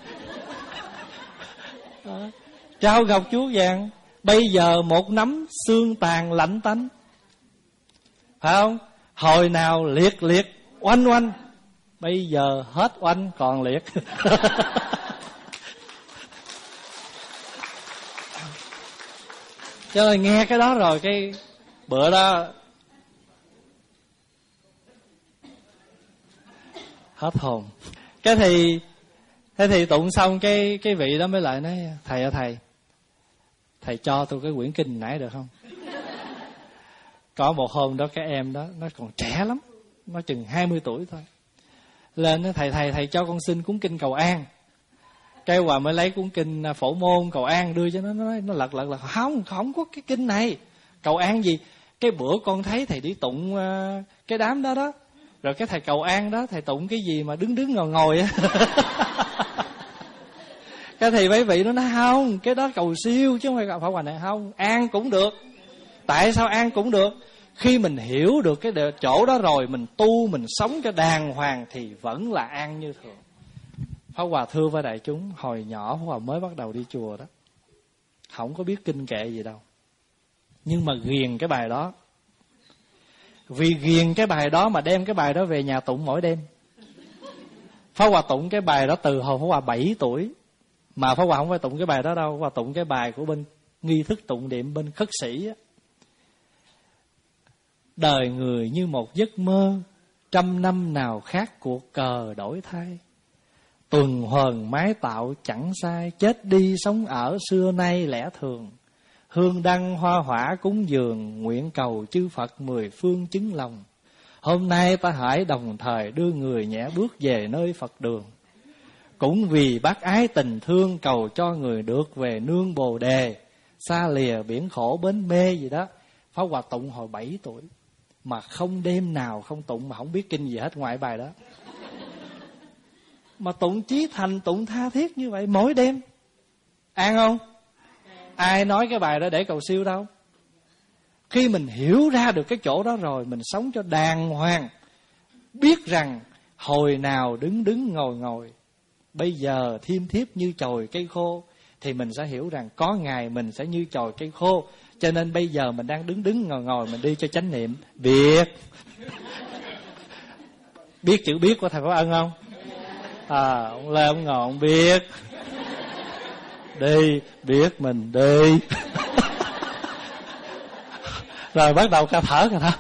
Trao ngọc chuốt vàng, bây giờ một nắm xương tàn lạnh tanh. Phải không? Hồi nào liệt liệt oanh oanh, bây giờ hết oanh còn liệt. Cho nên nghe cái đó rồi, cái bữa đó hết hồn. Cái thì thế thì tụng xong, cái cái vị đó mới lại nói thầy ơi thầy, thầy cho tôi cái quyển kinh nãy được không? Có một hôm đó cái em đó nó còn trẻ lắm, nó chừng hai mươi tuổi thôi, lên nó thầy thầy thầy cho con xin cuốn kinh Cầu An. Cái Hòa mới lấy cuốn kinh Phổ Môn Cầu An đưa cho nó, nó nói, nó lật lật là không không có cái kinh này. Cầu An gì? Cái bữa con thấy thầy đi tụng uh, cái đám đó đó, rồi cái thầy Cầu An đó, thầy tụng cái gì mà đứng đứng ngồi ngồi á. Cái thầy mấy vị nó nói không, cái đó cầu siêu chứ không phải Pháp Hòa này. Không, an cũng được. Tại sao an cũng được? Khi mình hiểu được cái chỗ đó rồi, mình tu, mình sống cho đàng hoàng thì vẫn là an như thường. Pháp Hòa thưa với đại chúng, hồi nhỏ Pháp Hòa mới bắt đầu đi chùa đó, không có biết kinh kệ gì đâu, nhưng mà ghiền cái bài đó. Vì ghiền cái bài đó mà đem cái bài đó về nhà tụng mỗi đêm. Pháp Hòa tụng cái bài đó từ hồi Pháp Hòa bảy tuổi Mà Pháp Hòa không phải tụng cái bài đó đâu, Pháp Hòa tụng cái bài của bên nghi thức tụng niệm bên khất sĩ á. Đời người như một giấc mơ, trăm năm nào khác cuộc cờ đổi thay. Tuần hoàn mái tạo chẳng sai, chết đi sống ở xưa nay lẽ thường. Hương đăng hoa hỏa cúng dường, nguyện cầu chư Phật mười phương chứng lòng. Hôm nay ta hãy đồng thời đưa người nhẹ bước về nơi Phật đường. Cũng vì bác ái tình thương cầu cho người được về nương Bồ Đề, xa lìa biển khổ bến mê gì đó. Pháp Hòa tụng hồi bảy tuổi, mà không đêm nào không tụng, mà không biết kinh gì hết ngoài bài đó. Mà tụng chí thành, tụng tha thiết như vậy mỗi đêm. An không? Ai nói cái bài đó để cầu siêu đâu. Khi mình hiểu ra được cái chỗ đó rồi, mình sống cho đàng hoàng, biết rằng hồi nào đứng đứng ngồi ngồi, bây giờ thiêm thiếp như chồi cây khô, thì mình sẽ hiểu rằng có ngày mình sẽ như chồi cây khô. Cho nên bây giờ mình đang đứng đứng ngồi ngồi, mình đi cho chánh niệm. Biết Biết chữ biết của thầy Pháp Ân không? À, ông Lê ông ngồi ông biết. Đi, biết mình đi. Rồi bắt đầu ca thở kìa thở.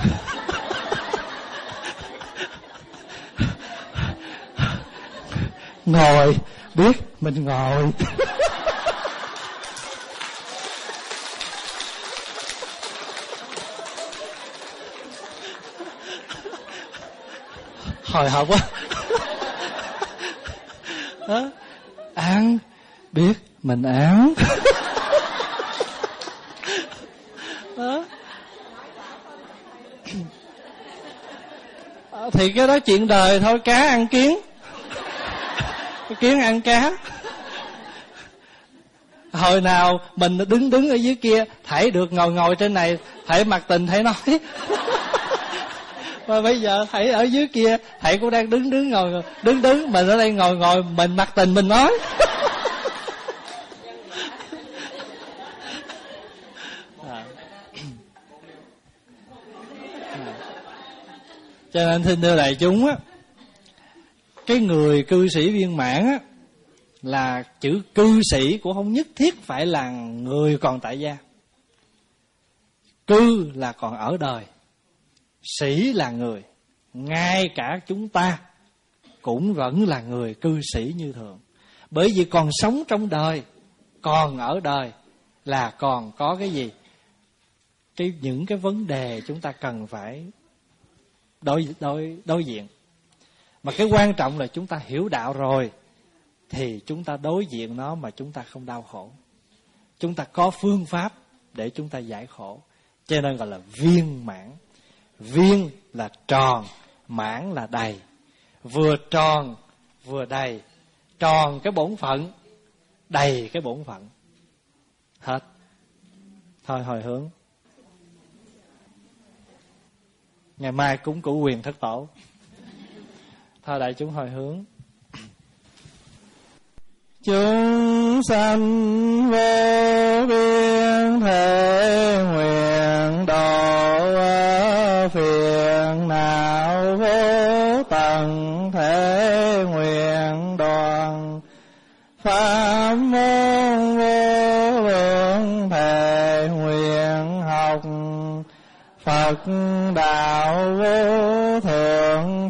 Ngồi, biết mình ngồi. Hồi hộp quá. Đó. Ăn, biết mình ăn. Đó. Thì cái đó chuyện đời thôi, cá ăn kiến, kiến ăn cá. Hồi nào mình đứng đứng ở dưới kia, thảy được ngồi ngồi trên này, thảy mặc tình thảy nói. Mà bây giờ thầy ở dưới kia, thầy cũng đang đứng đứng ngồi, đứng đứng, mình ở đây ngồi ngồi, mình mặc tình mình nói. À. À. Cho nên thưa thưa đại chúng á, cái người cư sĩ viên mãn á, là chữ cư sĩ cũng không nhất thiết phải là người còn tại gia. Cư là còn ở đời, sĩ là người. Ngay cả chúng ta cũng vẫn là người cư sĩ như thường. Bởi vì còn sống trong đời, còn ở đời là còn có cái gì? Cái những cái vấn đề chúng ta cần phải đối đối đối diện. Mà cái quan trọng là chúng ta hiểu đạo rồi thì chúng ta đối diện nó mà chúng ta không đau khổ. Chúng ta có phương pháp để chúng ta giải khổ. Cho nên gọi là viên mãn. Viên là tròn, mãn là đầy. Vừa tròn vừa đầy. Tròn cái bổn phận, đầy cái bổn phận. Hết. Thôi hồi hướng. Ngày mai cúng cửu quyền thất tổ. Thôi đại chúng hồi hướng. Chúng sanh vô biên thể nguyện độ phiền não vô tận thể nguyện đoàn pháp môn vô lượng thể nguyện học Phật đạo vô thượng